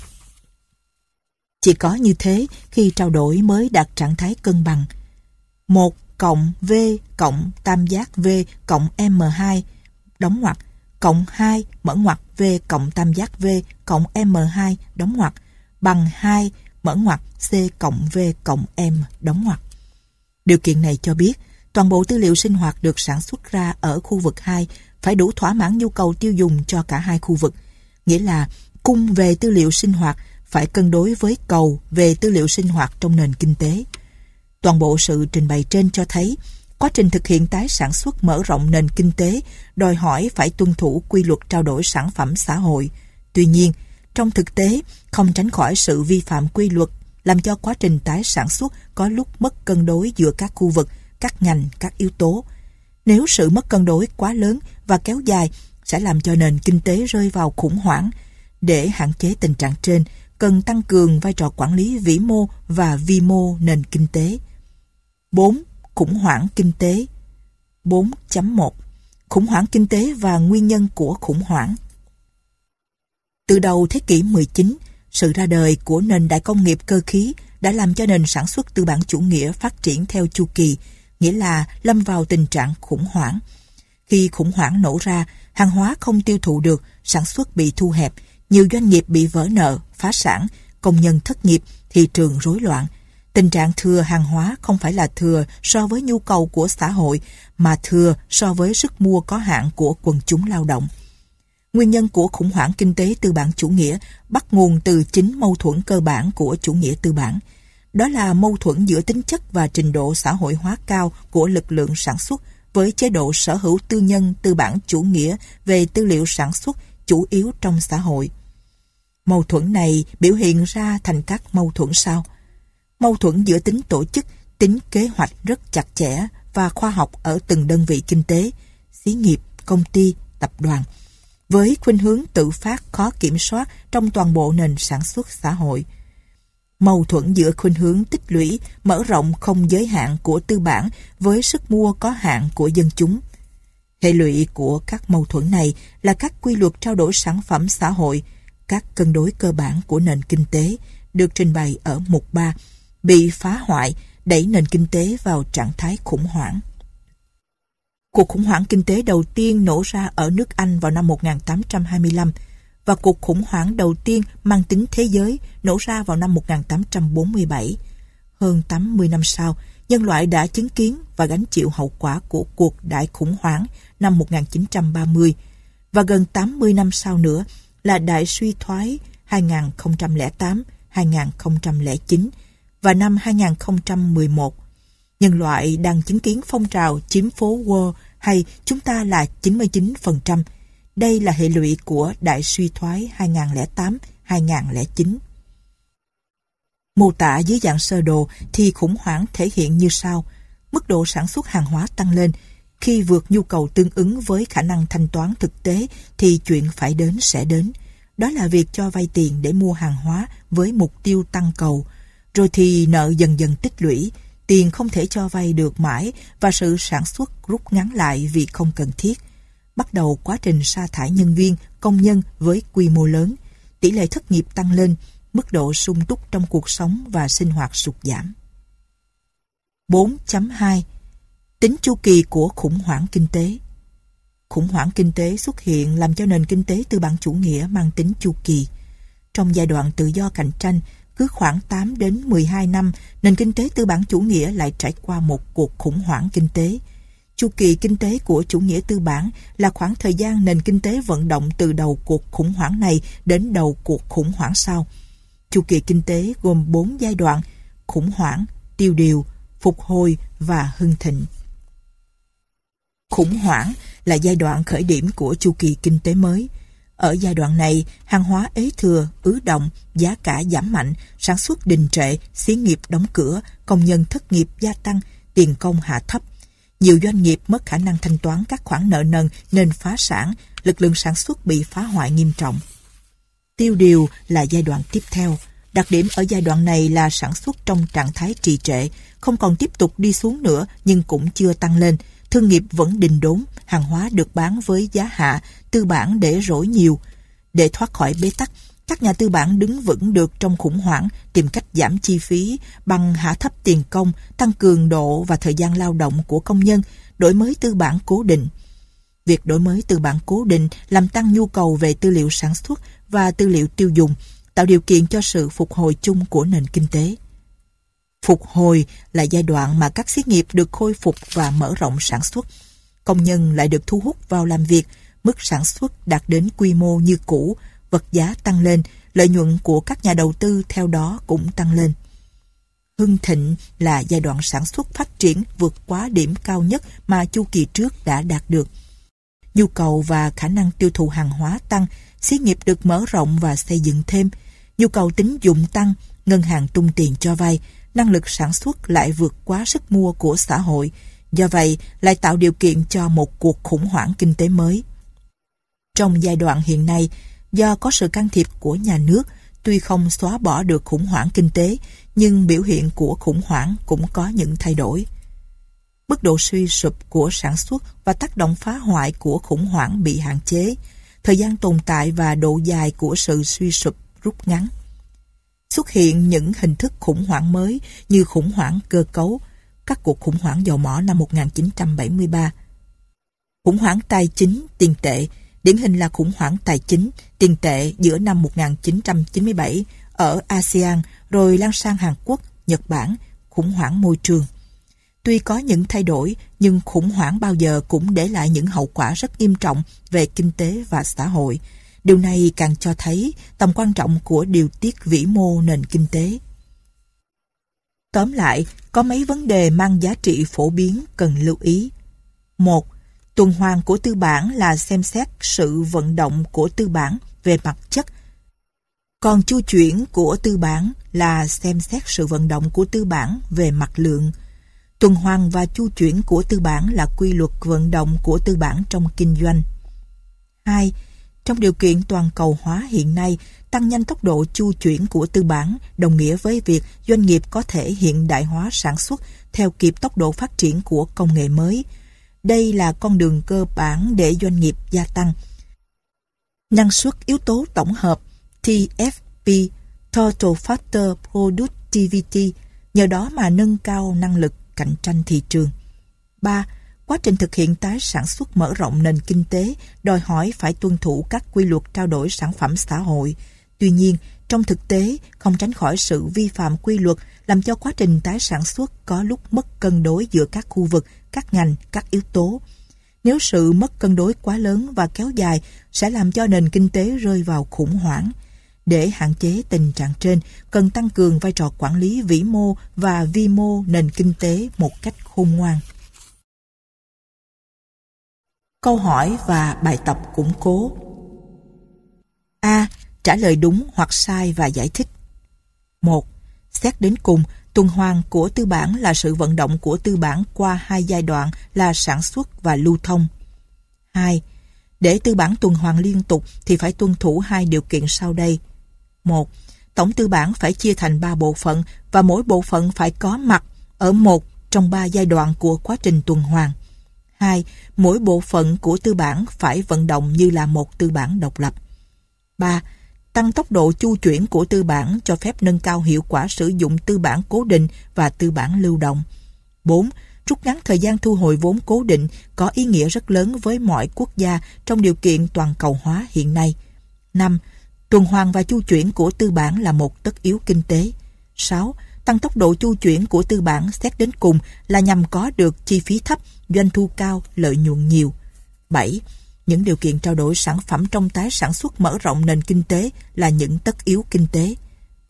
B: Chỉ có như thế khi trao đổi mới đạt trạng thái cân bằng. 1 cộng V cộng tam giác V cộng M2 đóng ngoặc cộng 2 mở ngoặc V cộng tam giác V cộng M2 đóng ngoặc bằng 2 mở ngoặc C cộng V cộng M đóng ngoặc. Điều kiện này cho biết toàn bộ tư liệu sinh hoạt được sản xuất ra ở khu vực 2 phải đủ thỏa mãn nhu cầu tiêu dùng cho cả hai khu vực. Nghĩa là cung về tư liệu sinh hoạt phải cân đối với cầu về tư liệu sinh hoạt trong nền kinh tế. Toàn bộ sự trình bày trên cho thấy quá trình thực hiện tái sản xuất mở rộng nền kinh tế đòi hỏi phải tuân thủ quy luật trao đổi sản phẩm xã hội. Tuy nhiên, trong thực tế không tránh khỏi sự vi phạm quy luật, làm cho quá trình tái sản xuất có lúc mất cân đối giữa các khu vực, các ngành, các yếu tố. Nếu sự mất cân đối quá lớn và kéo dài sẽ làm cho nền kinh tế rơi vào khủng hoảng. Để hạn chế tình trạng trên, cần tăng cường vai trò quản lý vĩ mô và vi mô nền kinh tế. 4. Khủng hoảng kinh tế. 4.1 Khủng hoảng kinh tế và nguyên nhân của khủng hoảng. Từ đầu thế kỷ 19, sự ra đời của nền đại công nghiệp cơ khí đã làm cho nền sản xuất tư bản chủ nghĩa phát triển theo chu kỳ, nghĩa là lâm vào tình trạng khủng hoảng. Khi khủng hoảng nổ ra, hàng hóa không tiêu thụ được, sản xuất bị thu hẹp, nhiều doanh nghiệp bị vỡ nợ, phá sản, công nhân thất nghiệp, thị trường rối loạn. Tình trạng thừa hàng hóa không phải là thừa so với nhu cầu của xã hội, mà thừa so với sức mua có hạn của quần chúng lao động. Nguyên nhân của khủng hoảng kinh tế tư bản chủ nghĩa bắt nguồn từ chính mâu thuẫn cơ bản của chủ nghĩa tư bản. Đó là mâu thuẫn giữa tính chất và trình độ xã hội hóa cao của lực lượng sản xuất với chế độ sở hữu tư nhân tư bản chủ nghĩa về tư liệu sản xuất chủ yếu trong xã hội. Mâu thuẫn này biểu hiện ra thành các mâu thuẫn sau. Mâu thuẫn giữa tính tổ chức, tính kế hoạch rất chặt chẽ và khoa học ở từng đơn vị kinh tế, xí nghiệp, công ty, tập đoàn, với khuynh hướng tự phát khó kiểm soát trong toàn bộ nền sản xuất xã hội. Mâu thuẫn giữa khuynh hướng tích lũy, mở rộng không giới hạn của tư bản với sức mua có hạn của dân chúng. Hệ lụy của các mâu thuẫn này là các quy luật trao đổi sản phẩm xã hội, các cân đối cơ bản của nền kinh tế được trình bày ở mục 3, bị phá hoại, đẩy nền kinh tế vào trạng thái khủng hoảng. Cuộc khủng hoảng kinh tế đầu tiên nổ ra ở nước Anh vào năm 1825 và cuộc khủng hoảng đầu tiên mang tính thế giới nổ ra vào năm 1847. Hơn 80 năm sau, nhân loại đã chứng kiến và gánh chịu hậu quả của cuộc đại khủng hoảng năm 1930 và gần 80 năm sau nữa là đại suy thoái 2008-2009 và năm 2011. Nhân loại đang chứng kiến phong trào chiếm phố Wall hay chúng ta là 99%. Đây là hệ lụy của đại suy thoái 2008-2009. Mô tả dưới dạng sơ đồ thì khủng hoảng thể hiện như sau. Mức độ sản xuất hàng hóa tăng lên. Khi vượt nhu cầu tương ứng với khả năng thanh toán thực tế thì chuyện phải đến sẽ đến. Đó là việc cho vay tiền để mua hàng hóa với mục tiêu tăng cầu. Rồi thì nợ dần dần tích lũy, tiền không thể cho vay được mãi và sự sản xuất rút ngắn lại vì không cần thiết. Bắt đầu quá trình sa thải nhân viên, công nhân với quy mô lớn, tỷ lệ thất nghiệp tăng lên, mức độ sung túc trong cuộc sống và sinh hoạt sụt giảm. 4.2 Tính chu kỳ của khủng hoảng kinh tế. Khủng hoảng kinh tế xuất hiện làm cho nền kinh tế tư bản chủ nghĩa mang tính chu kỳ. Trong giai đoạn tự do cạnh tranh, cứ khoảng 8 đến 12 năm, nền kinh tế tư bản chủ nghĩa lại trải qua một cuộc khủng hoảng kinh tế. Chu kỳ kinh tế của chủ nghĩa tư bản là khoảng thời gian nền kinh tế vận động từ đầu cuộc khủng hoảng này đến đầu cuộc khủng hoảng sau. Chu kỳ kinh tế gồm 4 giai đoạn: khủng hoảng, tiêu điều, phục hồi và hưng thịnh. Khủng hoảng là giai đoạn khởi điểm của chu kỳ kinh tế mới. Ở giai đoạn này, hàng hóa ế thừa, ứ động, giá cả giảm mạnh, sản xuất đình trệ, xí nghiệp đóng cửa, công nhân thất nghiệp gia tăng, tiền công hạ thấp. Nhiều doanh nghiệp mất khả năng thanh toán các khoản nợ nần nên phá sản, lực lượng sản xuất bị phá hoại nghiêm trọng. Tiêu điều là giai đoạn tiếp theo. Đặc điểm ở giai đoạn này là sản xuất trong trạng thái trì trệ, không còn tiếp tục đi xuống nữa nhưng cũng chưa tăng lên. Thương nghiệp vẫn đình đốn, hàng hóa được bán với giá hạ, tư bản để rỗi nhiều. Để thoát khỏi bế tắc, các nhà tư bản đứng vững được trong khủng hoảng, tìm cách giảm chi phí bằng hạ thấp tiền công, tăng cường độ và thời gian lao động của công nhân, đổi mới tư bản cố định. Việc đổi mới tư bản cố định làm tăng nhu cầu về tư liệu sản xuất và tư liệu tiêu dùng, tạo điều kiện cho sự phục hồi chung của nền kinh tế. Phục hồi là giai đoạn mà các xí nghiệp được khôi phục và mở rộng sản xuất. Công nhân lại được thu hút vào làm việc, mức sản xuất đạt đến quy mô như cũ, vật giá tăng lên, lợi nhuận của các nhà đầu tư theo đó cũng tăng lên. Hưng thịnh là giai đoạn sản xuất phát triển vượt quá điểm cao nhất mà chu kỳ trước đã đạt được. Nhu cầu và khả năng tiêu thụ hàng hóa tăng, xí nghiệp được mở rộng và xây dựng thêm, nhu cầu tín dụng tăng, ngân hàng tung tiền cho vay, năng lực sản xuất lại vượt quá sức mua của xã hội, do vậy lại tạo điều kiện cho một cuộc khủng hoảng kinh tế mới. Trong giai đoạn hiện nay, do có sự can thiệp của nhà nước, tuy không xóa bỏ được khủng hoảng kinh tế, nhưng biểu hiện của khủng hoảng cũng có những thay đổi. Mức độ suy sụp của sản xuất và tác động phá hoại của khủng hoảng bị hạn chế, thời gian tồn tại và độ dài của sự suy sụp rút ngắn. Xuất hiện những hình thức khủng hoảng mới như khủng hoảng cơ cấu, các cuộc khủng hoảng dầu mỏ năm 1973. Khủng hoảng tài chính, tiền tệ, điển hình là khủng hoảng tài chính, tiền tệ giữa năm 1997 ở ASEAN rồi lan sang Hàn Quốc, Nhật Bản, khủng hoảng môi trường. Tuy có những thay đổi, nhưng khủng hoảng bao giờ cũng để lại những hậu quả rất nghiêm trọng về kinh tế và xã hội. Điều này càng cho thấy tầm quan trọng của điều tiết vĩ mô nền kinh tế. Tóm lại, có mấy vấn đề mang giá trị phổ biến cần lưu ý. 1. Tuần hoàn của tư bản là xem xét sự vận động của tư bản về mặt chất. Còn chu chuyển của tư bản là xem xét sự vận động của tư bản về mặt lượng. Tuần hoàn và chu chuyển của tư bản là quy luật vận động của tư bản trong kinh doanh. 2. Trong điều kiện toàn cầu hóa hiện nay, tăng nhanh tốc độ chu chuyển của tư bản đồng nghĩa với việc doanh nghiệp có thể hiện đại hóa sản xuất theo kịp tốc độ phát triển của công nghệ mới. Đây là con đường cơ bản để doanh nghiệp gia tăng. Năng suất yếu tố tổng hợp TFP, Total Factor Productivity, nhờ đó mà nâng cao năng lực cạnh tranh thị trường. 3. Quá trình thực hiện tái sản xuất mở rộng nền kinh tế đòi hỏi phải tuân thủ các quy luật trao đổi sản phẩm xã hội. Tuy nhiên, trong thực tế, không tránh khỏi sự vi phạm quy luật làm cho quá trình tái sản xuất có lúc mất cân đối giữa các khu vực, các ngành, các yếu tố. Nếu sự mất cân đối quá lớn và kéo dài sẽ làm cho nền kinh tế rơi vào khủng hoảng. Để hạn chế tình trạng trên, cần tăng cường vai trò quản lý vĩ mô và vi mô nền kinh tế một cách khôn ngoan. Câu hỏi và bài tập củng cố. A. Trả lời đúng hoặc sai và giải thích. 1. Xét đến cùng, tuần hoàn của tư bản là sự vận động của tư bản qua hai giai đoạn là sản xuất và lưu thông. 2. Để tư bản tuần hoàn liên tục thì phải tuân thủ hai điều kiện sau đây. 1. Tổng tư bản phải chia thành 3 bộ phận và mỗi bộ phận phải có mặt ở một trong 3 giai đoạn của quá trình tuần hoàn. 2. Mỗi bộ phận của tư bản phải vận động như là một tư bản độc lập. 3. Tăng tốc độ chu chuyển của tư bản cho phép nâng cao hiệu quả sử dụng tư bản cố định và tư bản lưu động. 4. Rút ngắn thời gian thu hồi vốn cố định có ý nghĩa rất lớn với mọi quốc gia trong điều kiện toàn cầu hóa hiện nay. 5. Tuần hoàn và chu chuyển của tư bản là một tất yếu kinh tế. 6. Tăng tốc độ chu chuyển của tư bản xét đến cùng là nhằm có được chi phí thấp, doanh thu cao, lợi nhuận nhiều. 7. Những điều kiện trao đổi sản phẩm trong tái sản xuất mở rộng nền kinh tế là những tất yếu kinh tế.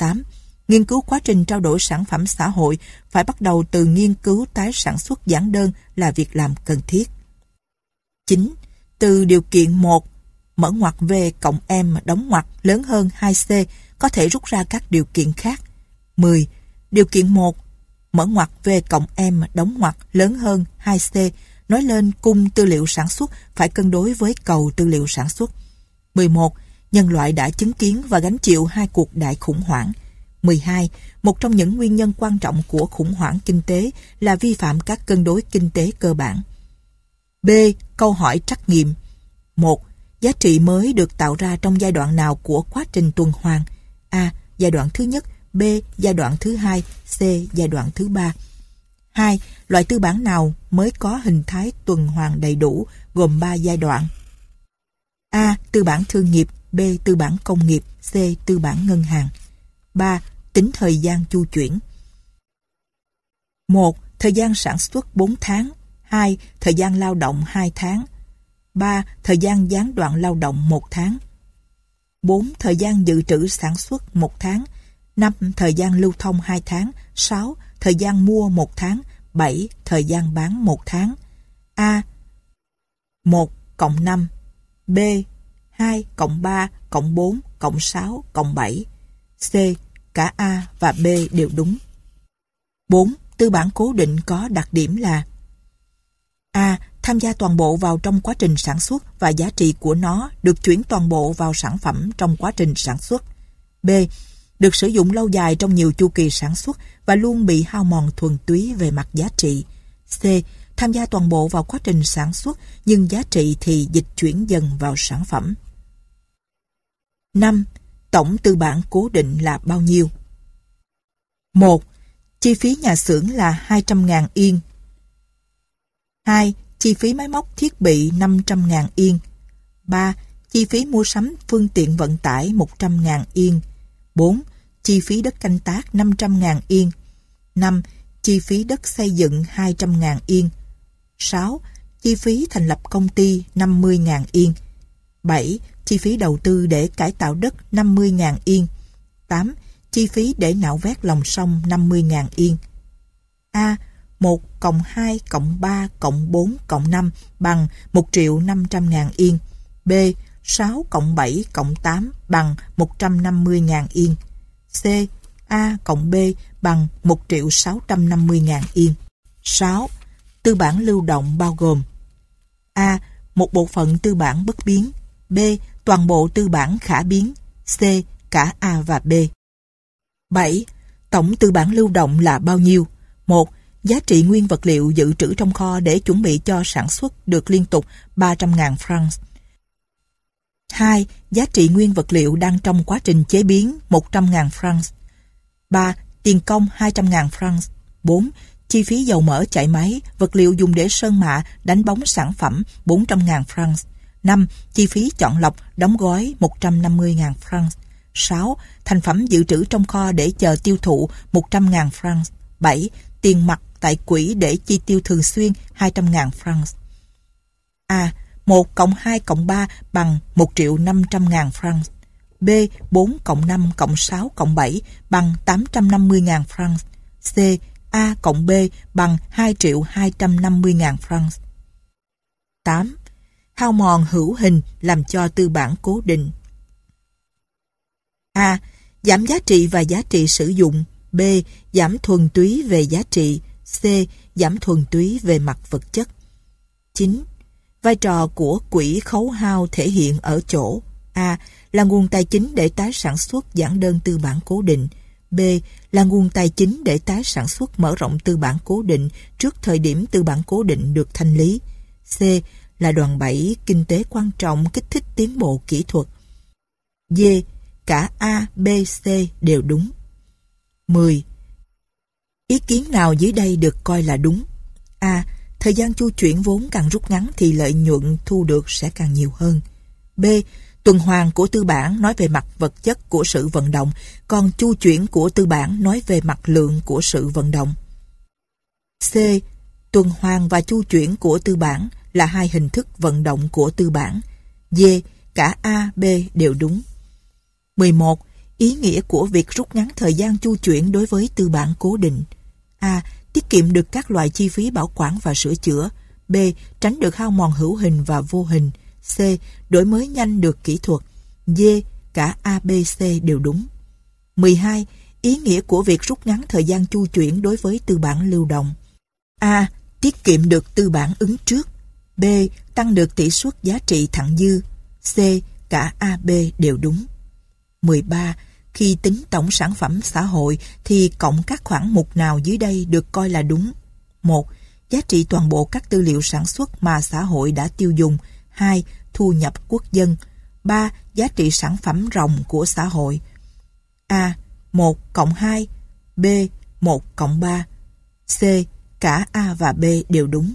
B: 8. Nghiên cứu quá trình trao đổi sản phẩm xã hội phải bắt đầu từ nghiên cứu tái sản xuất giản đơn là việc làm cần thiết. 9. Từ điều kiện 1, mở ngoặc V cộng M đóng ngoặc lớn hơn 2C có thể rút ra các điều kiện khác. 10. Điều kiện 1, mở ngoặc V cộng M đóng ngoặc lớn hơn 2C nói lên cung tư liệu sản xuất phải cân đối với cầu tư liệu sản xuất. 11. Nhân loại đã chứng kiến và gánh chịu 2 cuộc đại khủng hoảng. 12. Một trong những nguyên nhân quan trọng của khủng hoảng kinh tế là vi phạm các cân đối kinh tế cơ bản. B. Câu hỏi trắc nghiệm. 1. Giá trị mới được tạo ra trong giai đoạn nào của quá trình tuần hoàn? A. Giai đoạn thứ nhất. B. Giai đoạn thứ hai. C. Giai đoạn thứ ba. 2. Loại tư bản nào mới có hình thái tuần hoàn đầy đủ gồm 3 giai đoạn? A. Tư bản thương nghiệp. B. Tư bản công nghiệp. C. Tư bản ngân hàng. 3. Tính thời gian chu chuyển. 1. Thời gian sản xuất 4 tháng. 2. Thời gian lao động 2 tháng. 3. Thời gian gián đoạn lao động 1 tháng. 4. Thời gian dự trữ sản xuất 1 tháng. 5. Thời gian lưu thông 2 tháng. 6. Thời gian mua 1 tháng. 7. Thời gian bán 1 tháng. A. 1 cộng 5. B. 2 cộng 3 cộng 4 cộng 6 cộng 7. C. Cả A và B đều đúng. 4. Tư bản cố định có đặc điểm là: A. Tham gia toàn bộ vào trong quá trình sản xuất và giá trị của nó được chuyển toàn bộ vào sản phẩm trong quá trình sản xuất. B. Được sử dụng lâu dài trong nhiều chu kỳ sản xuất và luôn bị hao mòn thuần túy về mặt giá trị. C. Tham gia toàn bộ vào quá trình sản xuất nhưng giá trị thì dịch chuyển dần vào sản phẩm. 5. Tổng tư bản cố định là bao nhiêu? 1. Chi phí nhà xưởng là 200.000 yên. 2. Chi phí máy móc thiết bị 500.000 yên. 3. Chi phí mua sắm phương tiện vận tải 100.000 yên. 4. Chi phí đất canh tác 500.000 yên. 5. Chi phí đất xây dựng 200.000 yên. 6. Chi phí thành lập công ty 50.000 yên. 7. Chi phí đầu tư để cải tạo đất 50.000 yên. 8. Chi phí để nạo vét lòng sông 50.000 yên. A. 1 cộng 2 cộng 3 cộng 4 cộng 5 bằng 1.500.000 yên. B. 6 cộng 7 cộng 8 bằng 150.000 yên. C. A cộng B bằng 1.650.000 yên. 6. Tư bản lưu động bao gồm: A. Một bộ phận tư bản bất biến. B. Toàn bộ tư bản khả biến. C. Cả A và B. 7. Tổng tư bản lưu động là bao nhiêu? 1. Giá trị nguyên vật liệu dự trữ trong kho để chuẩn bị cho sản xuất được liên tục 300.000 francs. 2. Giá trị nguyên vật liệu đang trong quá trình chế biến 100.000 francs. 3. Tiền công 200.000 francs. 4. Chi phí dầu mỡ chạy máy, vật liệu dùng để sơn mạ, đánh bóng sản phẩm 400.000 francs. 5. Chi phí chọn lọc, đóng gói 150.000 francs. 6. Thành phẩm dự trữ trong kho để chờ tiêu thụ 100.000 francs. 7. Tiền mặt tại quỹ để chi tiêu thường xuyên 200.000 francs. A. 1 cộng 2 cộng 3 bằng 1.500.000 francs. B. 4 cộng 5 cộng 6 cộng 7 bằng 850.000 francs. C. A cộng B bằng 2.250.000 francs. 8. Hao mòn hữu hình làm cho tư bản cố định. A. Giảm giá trị và giá trị sử dụng. B. Giảm thuần túy về giá trị. C. Giảm thuần túy về mặt vật chất. 9. Vai trò của quỹ khấu hao thể hiện ở chỗ: A. Là nguồn tài chính để tái sản xuất giản đơn tư bản cố định. B. Là nguồn tài chính để tái sản xuất mở rộng tư bản cố định trước thời điểm tư bản cố định được thanh lý. C. Là đòn bẩy kinh tế quan trọng kích thích tiến bộ kỹ thuật. D. Cả A, B, C đều đúng. 10. Ý kiến nào dưới đây được coi là đúng? A. Thời gian chu chuyển vốn càng rút ngắn thì lợi nhuận thu được sẽ càng nhiều hơn. B. Tuần hoàn của tư bản nói về mặt vật chất của sự vận động, còn chu chuyển của tư bản nói về mặt lượng của sự vận động. C. Tuần hoàn và chu chuyển của tư bản là hai hình thức vận động của tư bản. D. Cả A, B đều đúng. 11. Ý nghĩa của việc rút ngắn thời gian chu chuyển đối với tư bản cố định. A. Tiết kiệm được các loại chi phí bảo quản và sửa chữa. B. Tránh được hao mòn hữu hình và vô hình. C. Đổi mới nhanh được kỹ thuật. D. Cả A, B, C đều đúng. 12. Ý nghĩa của việc rút ngắn thời gian chu chuyển đối với tư bản lưu động. A. Tiết kiệm được tư bản ứng trước. B. Tăng được tỷ suất giá trị thặng dư. C. Cả A, B đều đúng. 13. Khi tính tổng sản phẩm xã hội thì cộng các khoản mục nào dưới đây được coi là đúng? 1. Giá trị toàn bộ các tư liệu sản xuất mà xã hội đã tiêu dùng. 2. Thu nhập quốc dân. 3. Giá trị sản phẩm ròng của xã hội. A. 1 cộng 2. B. 1 cộng 3. C. Cả A và B đều đúng.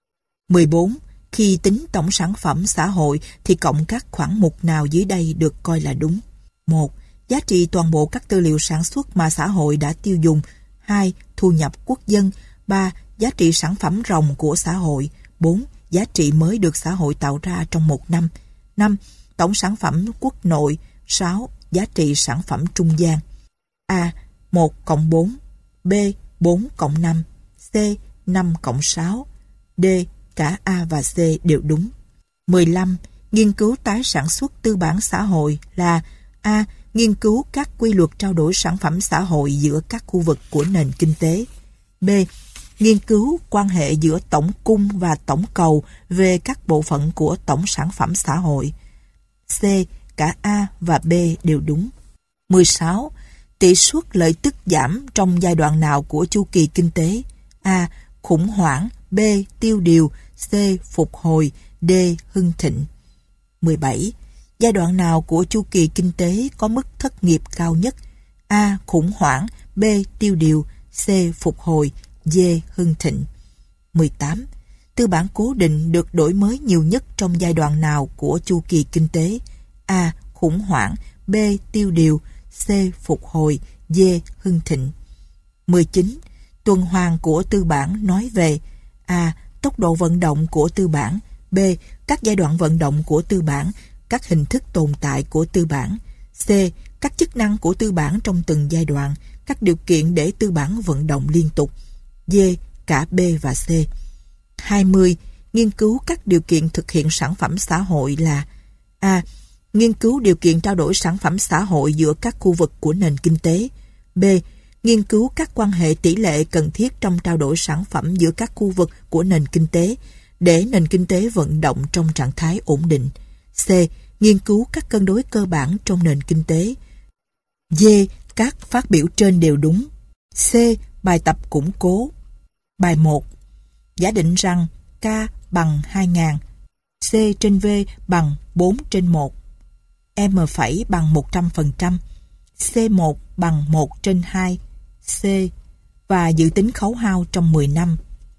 B: 14. Khi tính tổng sản phẩm xã hội thì cộng các khoản mục nào dưới đây được coi là đúng? 1. Giá trị toàn bộ các tư liệu sản xuất mà xã hội đã tiêu dùng. 2. Thu nhập quốc dân. 3. Giá trị sản phẩm ròng của xã hội. 4. Giá trị mới được xã hội tạo ra trong một năm. 5. Tổng sản phẩm quốc nội. 6. Giá trị sản phẩm trung gian. A. 1 cộng 4. B. 4 cộng 5. C. 5 cộng 6. D. Cả A và C đều đúng. 15. Nghiên cứu tái sản xuất tư bản xã hội là A. Nghiên cứu các quy luật trao đổi sản phẩm xã hội giữa các khu vực của nền kinh tế. B. Nghiên cứu quan hệ giữa tổng cung và tổng cầu về các bộ phận của tổng sản phẩm xã hội. C. Cả A và B đều đúng. 16. Tỷ suất lợi tức giảm trong giai đoạn nào của chu kỳ kinh tế? A. Khủng hoảng. B. Tiêu điều. C. Phục hồi. D. Hưng thịnh. 17. Giai đoạn nào của chu kỳ kinh tế có mức thất nghiệp cao nhất? A. Khủng hoảng. B. Tiêu điều. C. Phục hồi. D. Hưng thịnh. 18. Tư bản cố định được đổi mới nhiều nhất trong giai đoạn nào của chu kỳ kinh tế? A. Khủng hoảng. B. Tiêu điều. C. Phục hồi. D. Hưng thịnh. 19. Tuần hoàn của tư bản nói về A. Tốc độ vận động của tư bản. B. Các giai đoạn vận động của tư bản, các hình thức tồn tại của tư bản. C. Các chức năng của tư bản trong từng giai đoạn, các điều kiện để tư bản vận động liên tục. D. Cả B và C. 20. Nghiên cứu các điều kiện thực hiện sản phẩm xã hội là A. Nghiên cứu điều kiện trao đổi sản phẩm xã hội giữa các khu vực của nền kinh tế. B. Nghiên cứu các quan hệ tỷ lệ cần thiết trong trao đổi sản phẩm giữa các khu vực của nền kinh tế để nền kinh tế vận động trong trạng thái ổn định. C. Nghiên cứu các cân đối cơ bản trong nền kinh tế. D. Các phát biểu trên đều đúng. C. Bài tập củng cố. Bài 1. Giả định rằng K bằng 2000, C trên V bằng 4 trên 1, M phẩy bằng 100%, C1 bằng 1 trên 2, C và dự tính khấu hao trong 10 năm.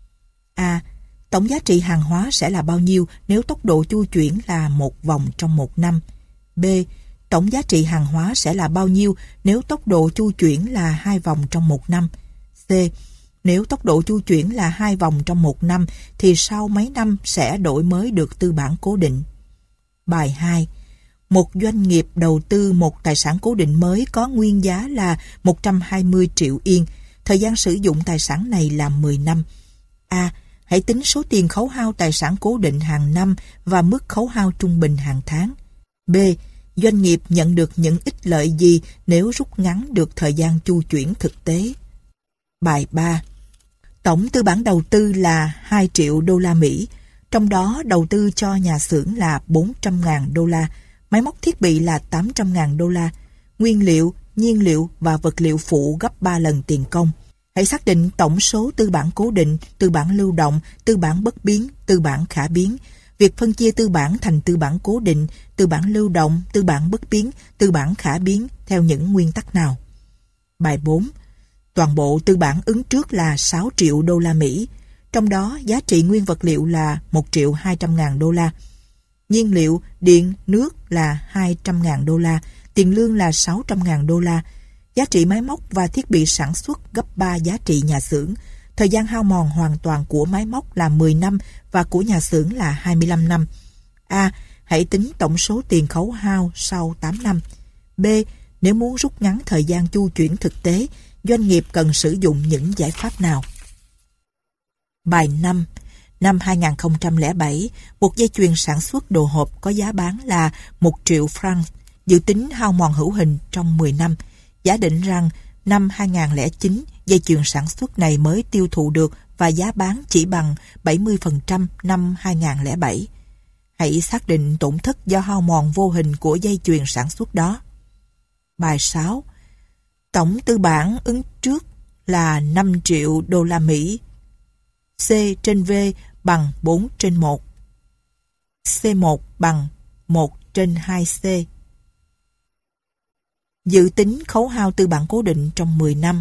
B: A. Tổng giá trị hàng hóa sẽ là bao nhiêu nếu tốc độ chu chuyển là 1 vòng trong 1 năm? B. Tổng giá trị hàng hóa sẽ là bao nhiêu nếu tốc độ chu chuyển là 2 vòng trong 1 năm? C. Nếu tốc độ chu chuyển là 2 vòng trong 1 năm thì sau mấy năm sẽ đổi mới được tư bản cố định. Bài 2. Một doanh nghiệp đầu tư một tài sản cố định mới có nguyên giá là 120 triệu yên. Thời gian sử dụng tài sản này là 10 năm. A. Hãy tính số tiền khấu hao tài sản cố định hàng năm và mức khấu hao trung bình hàng tháng. B. Doanh nghiệp nhận được những ích lợi gì nếu rút ngắn được thời gian chu chuyển thực tế? Bài 3. Tổng tư bản đầu tư là 2 triệu đô la Mỹ, trong đó đầu tư cho nhà xưởng là 400.000 đô la, máy móc thiết bị là 800.000 đô la, nguyên liệu, nhiên liệu và vật liệu phụ gấp 3 lần tiền công. Hãy xác định tổng số tư bản cố định, tư bản lưu động, tư bản bất biến, tư bản khả biến. Việc phân chia tư bản thành tư bản cố định, tư bản lưu động, tư bản bất biến, tư bản khả biến theo những nguyên tắc nào? Bài 4. Toàn bộ tư bản ứng trước là 6 triệu đô la Mỹ, trong đó giá trị nguyên vật liệu là 1.200.000 đô la. Nhiên liệu, điện, nước là 200.000 đô la, tiền lương là 600.000 đô la. Giá trị máy móc và thiết bị sản xuất gấp 3 giá trị nhà xưởng. Thời gian hao mòn hoàn toàn của máy móc là 10 năm và của nhà xưởng là 25 năm. A. Hãy tính tổng số tiền khấu hao sau 8 năm. B. Nếu muốn rút ngắn thời gian chu chuyển thực tế, doanh nghiệp cần sử dụng những giải pháp nào? Bài 5. Năm 2007, một dây chuyền sản xuất đồ hộp có giá bán là 1 triệu franc, dự tính hao mòn hữu hình trong 10 năm. Giả định rằng năm 2009, dây chuyền sản xuất này mới tiêu thụ được và giá bán chỉ bằng 70% năm 2007. Hãy xác định tổn thất do hao mòn vô hình của dây chuyền sản xuất đó. Bài 6. Tổng tư bản ứng trước là 5 triệu đô la Mỹ. C/V bằng 4/1. C1 bằng 1/2C. Dự tính khấu hao tư bản cố định trong 10 năm.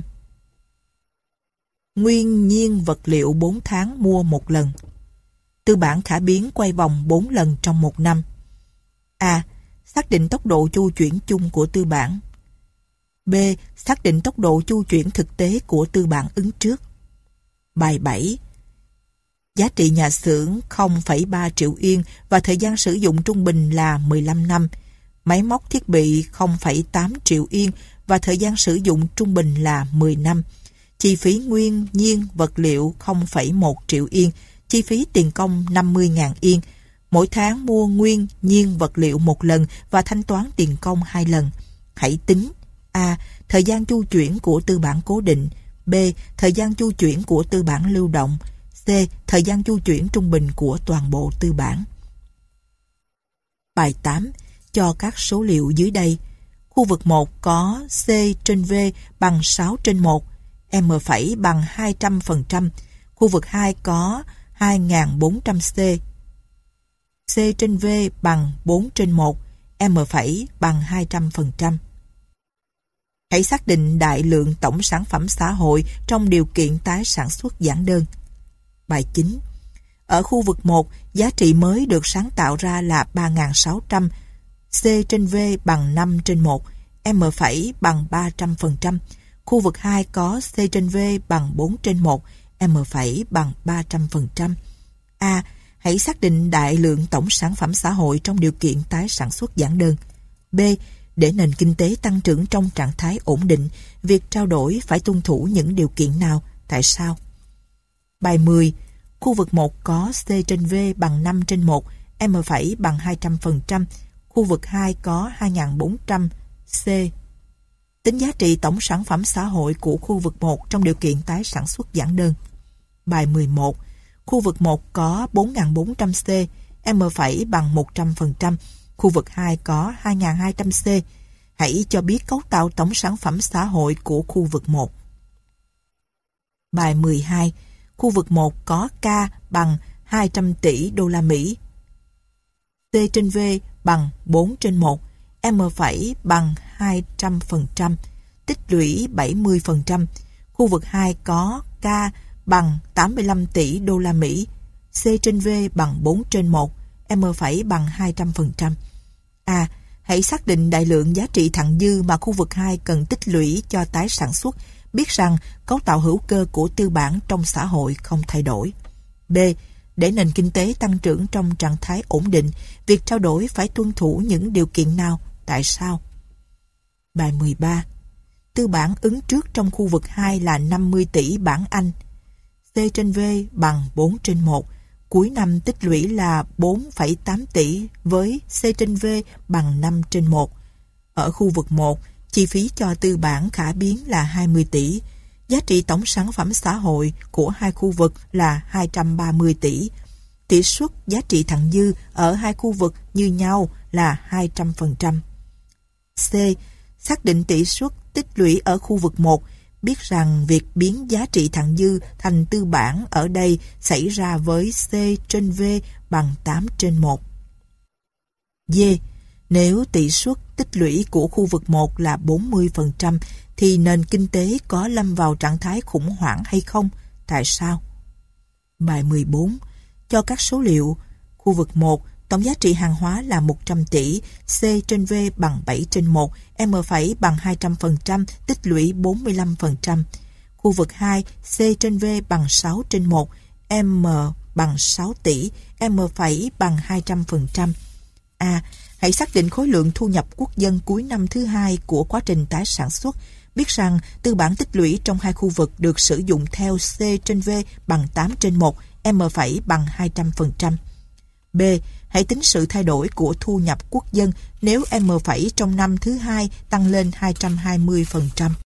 B: Nguyên nhiên vật liệu 4 tháng mua một lần. Tư bản khả biến quay vòng 4 lần trong 1 năm. A. Xác định tốc độ chu chuyển chung của tư bản. B. Xác định tốc độ chu chuyển thực tế của tư bản ứng trước. Bài 7. Giá trị nhà xưởng 0,3 triệu yên và thời gian sử dụng trung bình là 15 năm. Máy móc thiết bị 0,8 triệu yên và thời gian sử dụng trung bình là 10 năm. Chi phí nguyên nhiên vật liệu 0,1 triệu yên, chi phí tiền công 50.000 yên. Mỗi tháng mua nguyên nhiên vật liệu một lần và thanh toán tiền công 2 lần. Hãy tính: A. Thời gian chu chuyển của tư bản cố định. B. Thời gian chu chuyển của tư bản lưu động. C. Thời gian chu chuyển trung bình của toàn bộ tư bản. Bài 8. Cho các số liệu dưới đây. Khu vực 1 có C/V bằng 6/1, M phẩy bằng 200%. Khu vực 2 có 2.400C. C/V bằng 4/1, M phẩy bằng 200%. Hãy xác định đại lượng tổng sản phẩm xã hội trong điều kiện tái sản xuất giản đơn. Bài 9. Ở khu vực 1, giá trị mới được sáng tạo ra là 3.600, C/V bằng 5/1, M phẩy bằng 300%. Khu vực 2 có C/V bằng 4/1, M phẩy bằng 300%. A. Hãy xác định đại lượng tổng sản phẩm xã hội trong điều kiện tái sản xuất giản đơn. B. Để nền kinh tế tăng trưởng trong trạng thái ổn định, việc trao đổi phải tuân thủ những điều kiện nào? Tại sao? Bài 10. Khu vực 1 có C/V bằng 5/1, M phẩy bằng 200%. Khu vực 2 có 2.400C. Tính giá trị tổng sản phẩm xã hội của khu vực 1 trong điều kiện tái sản xuất giản đơn. Bài 11. Khu vực 1 có 4.400C, M phẩy bằng 100%. Khu vực 2 có 2.200C. Hãy cho biết cấu tạo tổng sản phẩm xã hội của khu vực 1. Bài 12. Khu vực 1 có K bằng 200 tỷ đô la Mỹ. C/V bằng 4/1, M phẩy bằng 200%, tích lũy 70%. Khu vực 2 có K bằng 85 tỷ đô la Mỹ. C/V bằng 4/1, M phẩy bằng 200%. A. Hãy xác định đại lượng giá trị thặng dư mà khu vực 2 cần tích lũy cho tái sản xuất, biết rằng cấu tạo hữu cơ của tư bản trong xã hội không thay đổi. B. Để nền kinh tế tăng trưởng trong trạng thái ổn định, việc trao đổi phải tuân thủ những điều kiện nào? Tại sao? Bài 13. Tư bản ứng trước trong khu vực 2 là 50 tỷ bảng Anh. C/V bằng 4/1. Cuối năm tích lũy là 4,8 tỷ với C/V bằng 5/1. Ở khu vực 1, chi phí cho tư bản khả biến là 20 tỷ. Giá trị tổng sản phẩm xã hội của hai khu vực là 230 tỷ. Tỷ suất giá trị thặng dư ở hai khu vực như nhau là 200%. C. Xác định tỷ suất tích lũy ở khu vực 1, biết rằng việc biến giá trị thặng dư thành tư bản ở đây xảy ra với C/V bằng 8/1. D. Nếu tỷ suất tích lũy của khu vực 1 là 40%, thì nền kinh tế có lâm vào trạng thái khủng hoảng hay không? Tại sao? Bài 14. Cho các số liệu. Khu vực 1, tổng giá trị hàng hóa là 100 tỷ, C/V bằng 7/1, M phẩy bằng 200%, tích lũy 45%. Khu vực 2, C/V bằng 6/1, M bằng 6 tỷ, M phẩy bằng 200%. A. Hãy xác định khối lượng thu nhập quốc dân cuối năm thứ hai của quá trình tái sản xuất, biết rằng tư bản tích lũy trong hai khu vực được sử dụng theo C/V bằng 8/1, M phẩy bằng 200%. B. Hãy tính sự thay đổi của thu nhập quốc dân nếu M phẩy trong năm thứ hai tăng lên 220%.